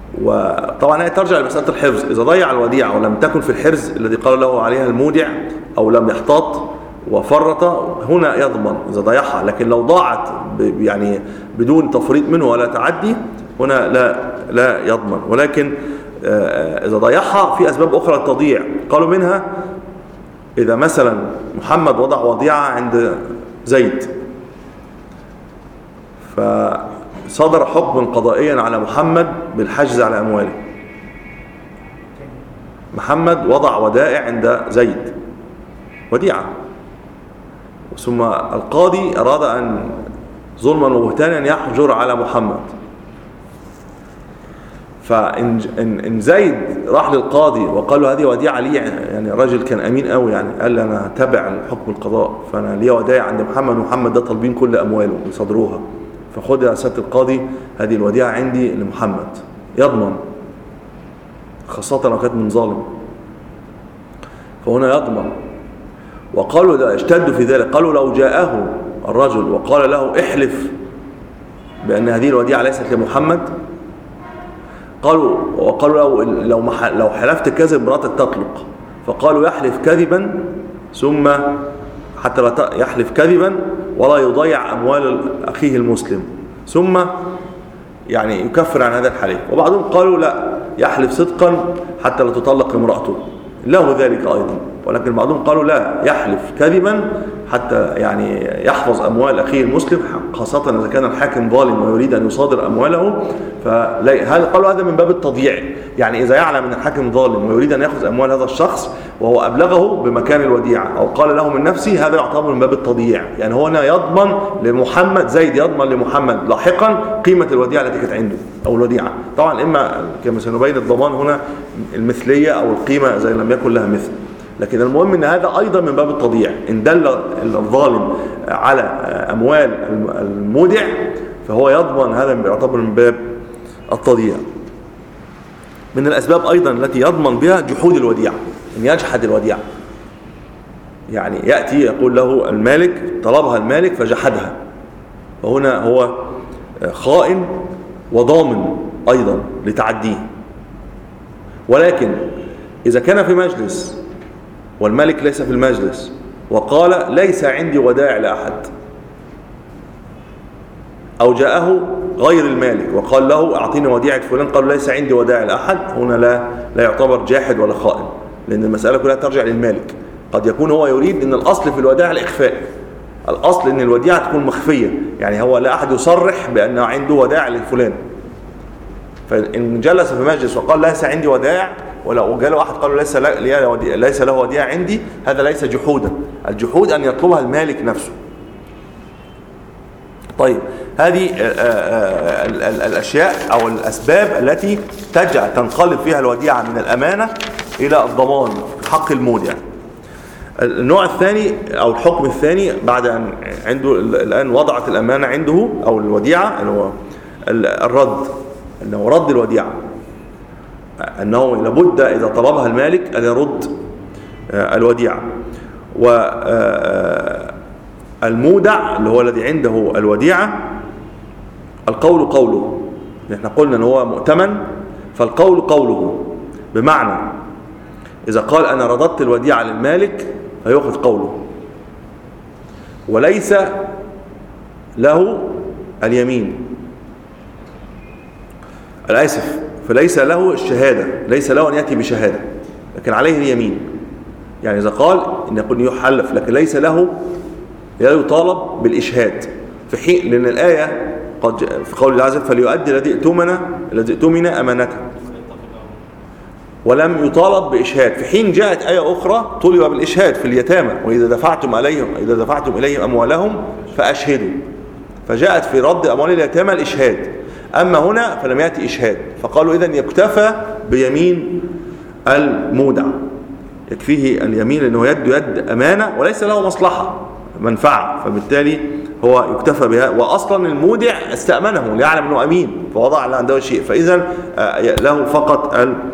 Speaker 1: وطبعا هي ترجع لمسألة الحفظ، إذا ضيع الوديعة ولم تكن في الحرز الذي قال له عليها المودع أو لم يحتاط وفرط هنا يضمن إذا ضيعها، لكن لو ضاعت يعني بدون تفريط منه ولا تعدي هنا لا لا يضمن. ولكن إذا ضيعها في أسباب أخرى للتضييع، قالوا منها إذا مثلا محمد وضع وديعة عند زيد فصدر حكم قضائيا على محمد بالحجز على أمواله. محمد وضع ودائع عند زيد وديعة، ثم القاضي أراد أن ظلما وبهتانا يحجر على محمد، فإن زيد راح للقاضي وقال له هذه وديعة لي، يعني الراجل كان أمين قوي، يعني قال لي أنا هتابع الحكم القضاء فأنا لي ودائع عند محمد ومحمد ده طالبين كل أمواله يصدروها، فخد يا سيادة القاضي هذه الوديعة عندي لمحمد، يضمن، خاصة لو كانت من ظالم، فهنا يضمن. وقالوا ده اشتدوا في ذلك، قالوا لو جاءه الرجل وقال له احلف بأن هذه الوديعة ليست لمحمد، قالوا وقالوا لو لو لو حلفت كذب مراتك تطلق، فقالوا يحلف كذبا ثم حتى لا يحلف كذبا ولا يضيع أموال أخيه المسلم ثم يعني يكفر عن هذا الحليف. وبعضهم قالوا لا يحلف صدقا حتى لا تطلق امرأته، له ذلك أيضا. ولكن بعضهم قالوا لا يحلف كذبا حتى يعني يحفظ أموال أخيه المسلم، خاصة إذا كان الحاكم ظالم ويريد أن يصادر أمواله، فهذا قالوا هذا من باب التضييع، يعني إذا يعلم أن الحاكم ظالم ويريد أن يأخذ أموال هذا الشخص وهو أبلغه بمكان الوديعة أو قال له من نفسه، هذا يعتبر من باب التضييع، يعني هو هنا يضمن لمحمد، زيد يضمن لمحمد لاحقا قيمة الوديعة التي كانت عنده أو الوديعة. طبعا إما كما سنبين الضمان هنا المثلية أو القيمة إذا لم يكن لها مثل، لكن المهم ان هذا ايضا من باب التضييع، ان دل الظالم على اموال المودع فهو يضمن، هذا يعتبر من باب التضييع. من الاسباب ايضا التي يضمن بها جحود الوديعة، ان يجحد الوديعة، يعني ياتي يقول له المالك طلبها المالك فجحدها، وهنا هو خائن وضامن ايضا لتعديه. ولكن اذا كان في مجلس والملك ليس في المجلس وقال ليس عندي ودائع لأحد، أو جاءه غير المالك وقال له أعطيني وديعة فلان، قال ليس عندي ودائع لأحد، هنا لا لا يعتبر جاحد ولا خائن، لأن المسألة كلها ترجع للمالك. قد يكون هو يريد أن الأصل في الودائع الإخفاء، الأصل أن الوديعة تكون مخفية، يعني هو لا أحد يصرح بأن عنده ودائع لفلان، فإن جلس في مجلس وقال ليس عندي ودائع، ولو جاء له احد قال له ليس له ليس له وديعة عندي، هذا ليس جحودا. الجحود ان يطلبها المالك نفسه. طيب هذه الاشياء او الاسباب التي تجعل تنقلب فيها الوديعة من الامانة الى الضمان في حق المودع. النوع الثاني او الحكم الثاني بعد ان عنده الان وضعت الامانة عنده او الوديعة، اللي هو الرد، انه رد الوديعة، أنه لابد إذا طلبها المالك أن يرد الوديعة. والمودع اللي هو الذي عنده الوديعة القول قوله، نحن قلنا أنه هو مؤتمن، فالقول قوله، بمعنى إذا قال أنا رددت الوديعة للمالك فيأخذ قوله، وليس له اليمين، الآسف فليس له الشهادة، ليس له أن يأتي بشهادة، لكن عليه اليمين. يعني إذا قال إن يكون يحلف لكن ليس له، لا يطالب بالإشهاد، في حين لأن الآية قد في قول الله عز وجل فليؤدي الذي ائتمن الذي ائتمن أمانته، ولم يطالب بإشهاد، في حين جاءت آية أخرى طلب بالإشهاد في اليتامى، وإذا دفعتم عليهم إذا دفعتم إليهم أموالهم فأشهدوا، فجاءت في رد أموال اليتامى الإشهاد، أما هنا فلم يأتي إشهاد، فقالوا إذن يكتفى بيمين المودع، يكفيه اليمين لأنه يد يد أمانة وليس له مصلحة منفعة، فبالتالي هو يكتفى بها، وأصلا المودع استأمنه ليعلم أنه أمين فوضع على عنده شيء، فإذن له فقط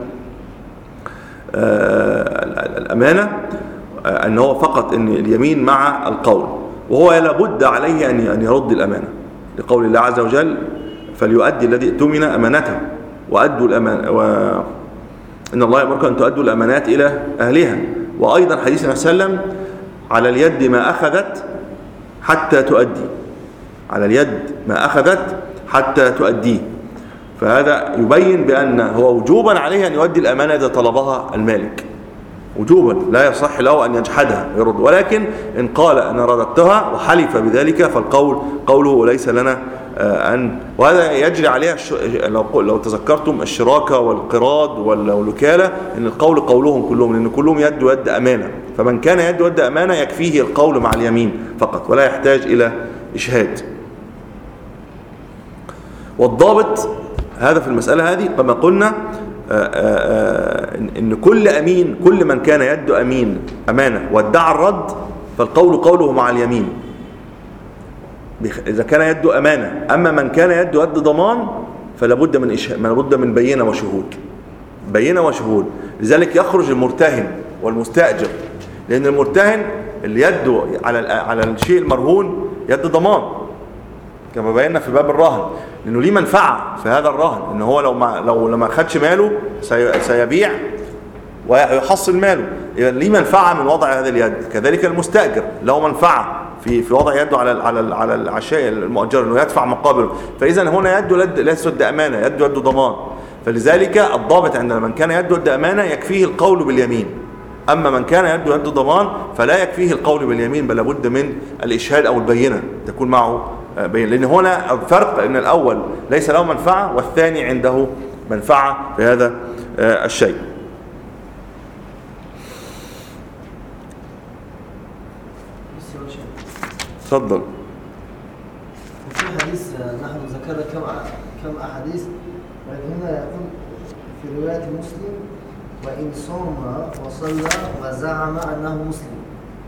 Speaker 1: الأمانة، أنه فقط أن اليمين مع القول، وهو لابد عليه أن يرد الأمانة لقول الله عز وجل فليؤدي الذي ائتمن أمانته وأدوا الأمانة، وإن الله يأمركم أن تؤدوا الأمانات إلى أهلها، وأيضا حديث النبي صلى الله عليه وسلم على اليد ما أخذت حتى تؤدي، على اليد ما أخذت حتى تؤديه. فهذا يبين بأن هو وجوبا عليه أن يؤدي الأمانة إذا طلبها المالك، وجوبا لا يصح له أن يجحدها يرد. ولكن إن قال أنا رددتها وحلف بذلك فالقول قوله ليس لنا أن، وهذا يجري عليها لو لو تذكرتم الشراكة والقراض والوكالة، إن القول قولهم كلهم، لأن كلهم يد يد أمانة، فمن كان يد يد أمانة يكفيه القول مع اليمين فقط ولا يحتاج إلى إشهاد. والضابط هذا في المسألة هذه كما قلنا آآ آآ إن كل أمين، كل من كان يد أمين أمانة وادعى الرد فالقول قوله مع اليمين إذا كان يد أمانة. أما من كان يد يد ضمان فلا بد من إشهاد، ما بد من بينة وشهود، بينة وشهود. لذلك يخرج المرتهن والمستأجر، لأن المرتهن اللي يده على على الشيء المرهون يد ضمان كما بينا في باب الرهن، لأنه ليه منفعة في هذا الرهن، إن هو لو ما لو لما خدش ماله سيبيع ويحصل ماله، يعني ليه منفعة من وضع هذا اليد. كذلك المستأجر له منفعة في في وضع يده على على على العشاء المؤجر انه يدفع مقابله. فاذا هنا يده ليس يد امانه، يده يد ضمان. فلذلك الضابط عند من كان يده يد امانه يكفيه القول باليمين، اما من كان يده يد ضمان فلا يكفيه القول باليمين، بل لابد من الاشهاد او البينه تكون معه بين، لان هنا الفرق ان الاول ليس له منفعه والثاني عنده منفعه في هذا الشيء. تفضل.
Speaker 6: في حديث نحن ذكرنا كم كم احاديث، ولكن هنا يقول في روايه مسلم وان صام وصلى وزعم انه مسلم.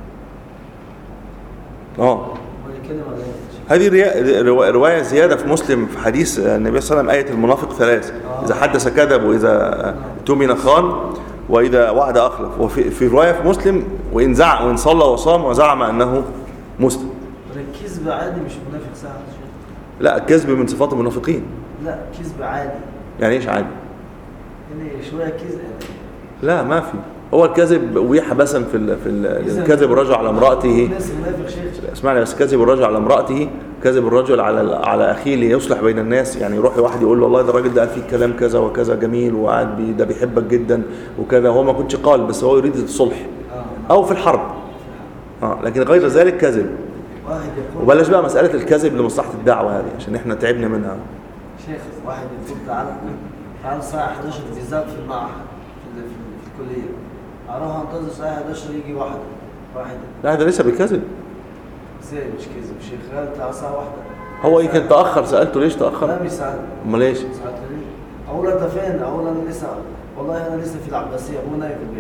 Speaker 1: اه هذه روايه زياده في مسلم في حديث النبي صلى الله عليه وسلم، ايه المنافق ثلاث: اذا حدث كذب، واذا اؤتمن خان، واذا وعد اخلف. وفي في روايه في مسلم وان زعم وان صلى وصام وزعم انه مسلم.
Speaker 6: الكذب عادي مش منافق ساعة؟
Speaker 1: لا، الكذب من صفات المنافقين.
Speaker 6: لا، كذب عادي.
Speaker 1: يعني ايش عادي؟
Speaker 6: يعني شوية كذب.
Speaker 1: لا ما في، هو الكذب ويح بسا في ال في ال كذب الرجل على امرأته. اسمعني بس، كذب الرجل على امرأته، كذب الرجل على على اخيه ليصلح بين الناس، يعني يروح واحد يقول له والله ده الراجل ده قال فيك كلام كذا وكذا جميل وقعد بي ده بيحبك جدا وكذا، هو ما كنتش قال بس هو يريد الصلح او في الحرب. اه لكن غير ذلك كذب. وبلاش بقى مسألة الكذب لمصلحة الدعوة هذه عشان احنا تعبنا منها.
Speaker 6: شيخ واحد يقول تعال تعال الساعة إحدى عشر بالذات في المعهد في, في, في الكلية، أروح أنتظر الساعة إحدى عشر يجي واحد واحد.
Speaker 1: لا هذا ليس بكذب.
Speaker 6: ازاي مش كذب؟ شيخ قال تعال الساعة واحدة.
Speaker 1: هو يمكن إيه تأخر، سألته ليش تأخر؟
Speaker 6: لا مش سألته.
Speaker 1: أمال ليش؟
Speaker 6: سألته ليه؟ أقول أنت فين؟ أقول أنا لسه والله أنا لسه في العباسية، هو نايم في البيت.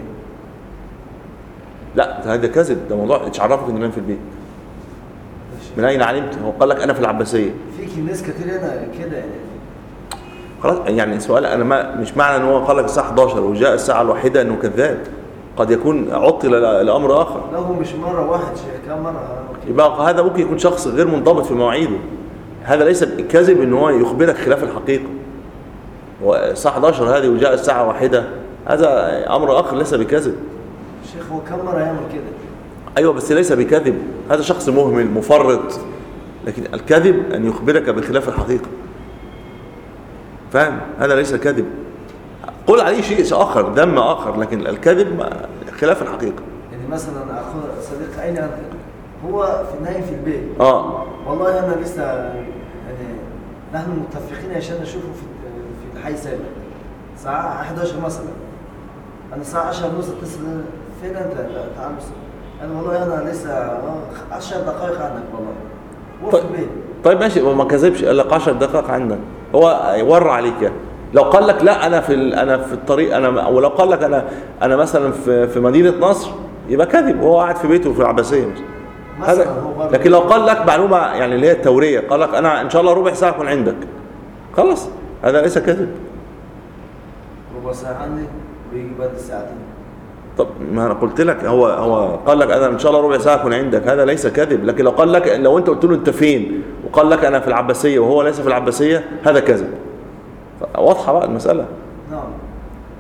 Speaker 1: لا هذا كذب، ده موضوع ايش عرفك إنه نايم في البيت؟ من أين علمت؟ هو قال لك أنا في العباسية.
Speaker 6: فيك ناس كتير هنا كده يعني.
Speaker 1: خلاص يعني سؤال، أنا ما مش معنى إن هو قال لك الساعة إحدى عشر وجاء الساعة الواحدة إنه كذاب، قد يكون عطل لأمر آخر.
Speaker 6: لا هو مش مرة واحد شيء، كم مرة.
Speaker 1: يبقى هذا ممكن يكون شخص غير منضبط في مواعيده. هذا ليس كذب إن هو يخبرك خلاف الحقيقة. والساعة إحدى عشر هذه وجاء الساعة واحدة، هذا أمر آخر ليس بكذب.
Speaker 6: شيخ هو كم مرة يعمل كده؟
Speaker 1: أيوة بس ليس بكذب، هذا شخص مهمل مفرط. لكن الكذب أن يخبرك بخلاف الحقيقة، فاهم؟ هذا ليس كذب، قل عليه شيء آخر، ذم آخر، لكن الكذب خلاف الحقيقة.
Speaker 6: يعني مثلا أخو صديق أين أنت؟ هو في نايم في البيت.
Speaker 1: آه
Speaker 6: والله أنا لسه يعني نحن متفقين عشان نشوفه في في الحي سابق الساعة إحدى عشر مثلا، أنا الساعة عشرة ونص اتصل فين أنت؟ تعال بس. أنا والله أنا لسه عشر دقائق عنك والله.
Speaker 1: طيب, طيب ماشي، وما كذبش، قال لك عشر دقائق عندك، هو يورع عليك يعني. لو قال لك لا انا في انا في الطريق انا، ولو قال لك انا انا مثلا في في مدينه نصر يبقى كذب، وهو قاعد في بيته في العباسيه مثلا. هذا لكن لو قال لك معلومه يعني اللي هي التوريه، قال لك انا ان شاء الله ربع ساعه اكون عندك، خلاص هذا ليس كذب.
Speaker 6: ربع ساعه عندي ويجي بعد ساعتين.
Speaker 1: طب ما انا قلت لك، هو هو قال لك انا ان شاء الله ربع ساعه اكون عندك، هذا ليس كذب. لكن لو قال لك، لو انت قلت له انت فين وقال لك انا في العباسيه وهو ليس في العباسيه، هذا كذب. واضحه بقى المساله.
Speaker 6: نعم.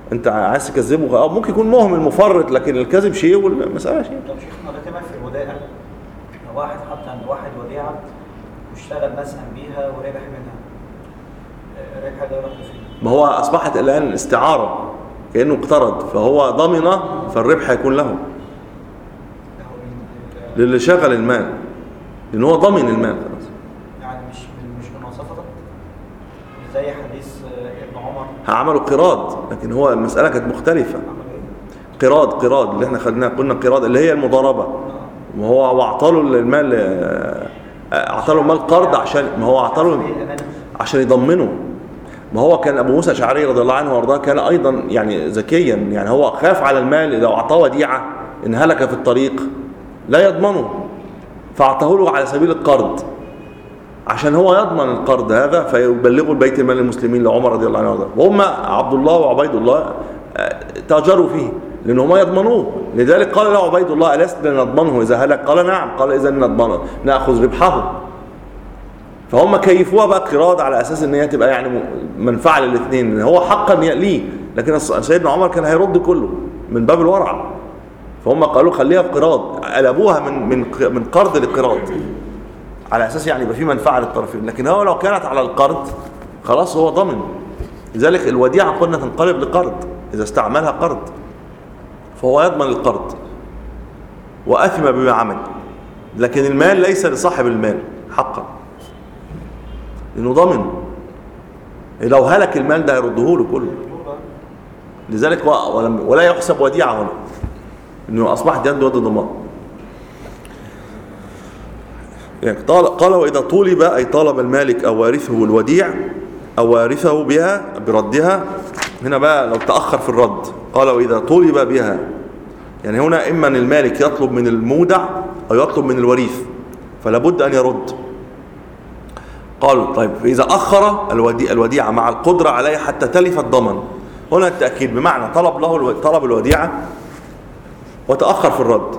Speaker 1: انت عايز تكذبه، او ممكن يكون مهمل مفرط، لكن الكذب شيء والمساله شيء.
Speaker 5: طب شيخنا ده كمان في الودائع، لو واحد حط عند واحد وديعه واشتغل مثلا بيها وربح منها، الربح ده يروح لفين؟
Speaker 1: ما هو اصبحت الان استعاره، كانه اقترض، فهو ضمن، فالربح هيكون له للي شغل المال، لان هو ضمن المال خلاص.
Speaker 5: يعني مش مش مناصفه زي حديث ابن عمر
Speaker 1: عملوا قراض، لكن هو المساله كانت مختلفه. قراض قراض اللي احنا خدناه قلنا قراض اللي هي المضاربه، وهو واعطاله المال، اعطاله المال قرض عشان ما هو اعطاله عشان يضمنه. ما هو كان ابو موسى الاشعري رضي الله عنه وارضاه كان ايضا يعني ذكيا، يعني هو خاف على المال اذا اعطاه وديعه ان هلك في الطريق لا يضمنه، فاعطاه له على سبيل القرض عشان هو يضمن القرض هذا فيبلغه البيت المال المسلمين لعمر رضي الله عنه وارضاه. وهم عبد الله وعبيد الله تاجروا فيه لان هم يضمنوه، لذلك قال له عبيد الله ألسنا نضمنه اذا هلك؟ قال نعم. قال اذا نضمنه ناخذ ربحه. فهم كيفوها بقى قراض على اساس ان هي تبقى يعني منفعه للاثنين، هو حقا ليه، لكن سيدنا عمر كان هيرد كله من باب الورع، فهم قالوا خليها بقراض، قلبوها من من من قرض لقراض على اساس يعني يبقى في منفعه للطرفين. لكن هو لو كانت على القرض خلاص هو ضمن. لذلك الوديعه قلنا تنقلب لقرض اذا استعملها قرض، فهو يضمن القرض واثم بما عمل، لكن المال ليس لصاحب المال حقا لانه ضمن، لو هلك المال ده يرده له كله. لذلك ولا يحسب وديعه هنا انه اصبحت يد ود ضمان. يعني قال واذا طولب اي طالب المالك او وارثه الوديع او وارثه بها بردها. هنا بقى لو تاخر في الرد قال واذا طولب بها، يعني هنا اما ان المالك يطلب من المودع او يطلب من الوريث، فلا بد ان يرد. قالوا طيب إذا أخر الوديعة مع القدرة عليه حتى تلف الضمن، هنا التأكيد بمعنى طلب له طلب الوديعة وتأخر في الرد،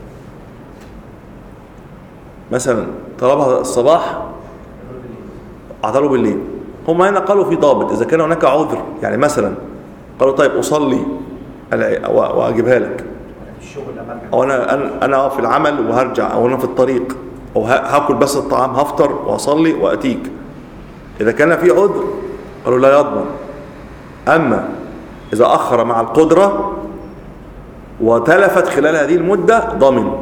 Speaker 1: مثلا طلبها الصباح أعطاله بالليل. هم هنا قالوا في ضابط إذا كان هناك عذر، يعني مثلا قالوا طيب أصلي وأجيبها لك، أو أنا أنا في العمل وهرجع، أو أنا في الطريق، أو هاكل بس الطعام، هفطر وأصلي وأتيك. إذا كان في عذر قالوا لا يضمن. أما إذا أخر مع القدرة وتلفت خلال هذه المدة ضمن،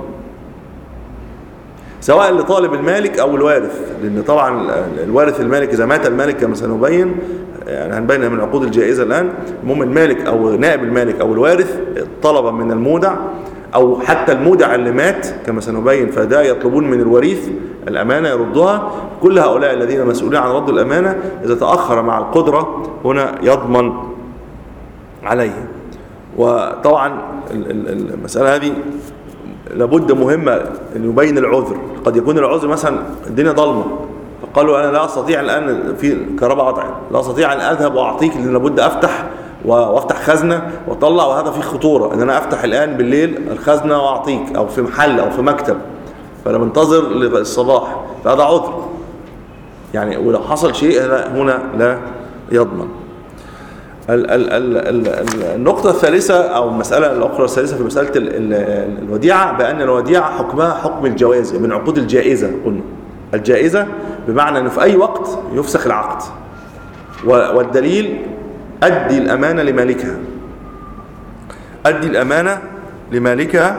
Speaker 1: سواء لطالب المالك أو الوارث، لأن طبعا الوارث المالك إذا مات المالك كما سنبين، يعني هنبين من العقود الجائزة الآن، المهم المالك أو نائب المالك أو الوارث طلب من المودع أو حتى المودع اللي مات كما سنبين، فده يطلبون من الوريث الأمانة يردها. كل هؤلاء الذين مسؤولين عن رد الأمانة إذا تأخر مع القدرة هنا يضمن عليه. وطبعا المسألة هذه لابد مهمة أن يبين العذر. قد يكون العذر مثلا الدنيا ظلمة، فقالوا أنا لا أستطيع الآن في كهرباء قطع، لا أستطيع أن أذهب وأعطيك لأن لابد أفتح وافتح خزنة واطلع، وهذا فيه خطورة ان انا افتح الان بالليل الخزنة واعطيك، او في محل او في مكتب، فانا منتظر للصباح، فهذا عذر يعني، ولو حصل شيء هنا لا يضمن. ال ال ال ال النقطة الثالثة او المسألة الاخرى الثالثة في مسألة ال ال الوديعة، بان الوديعة حكمها حكم الجواز من عقود الجائزة. قلنا الجائزة بمعنى انه في اي وقت يفسخ العقد، والدليل أدي الأمانة لمالكها، أدي الأمانة لمالكها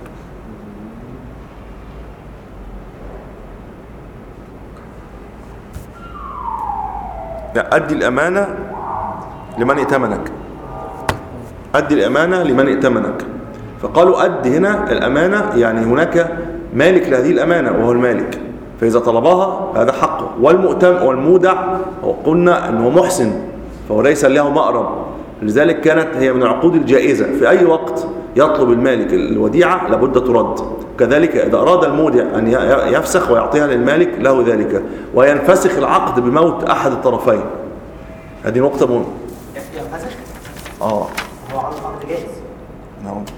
Speaker 1: لا أدي الأمانة لمن ائتمنك، أدي الأمانة لمن ائتمنك. فقالوا أدي هنا الأمانة، يعني هناك مالك لهذه الأمانة وهو المالك، فإذا طلبها هذا حقه. والمؤتم والمودع قلنا أنه محسن فهو ليس له مأرب، لذلك كانت هي من عقود الجائزة، في أي وقت يطلب المالك الوديعة لابد ترد. كذلك إذا أراد المودع أن يفسخ ويعطيها للمالك له ذلك، وينفسخ العقد بموت أحد الطرفين. هذه نقطة مهمة.
Speaker 5: ينفسخ؟
Speaker 1: آه
Speaker 5: هو عقد جائز.
Speaker 1: نعم.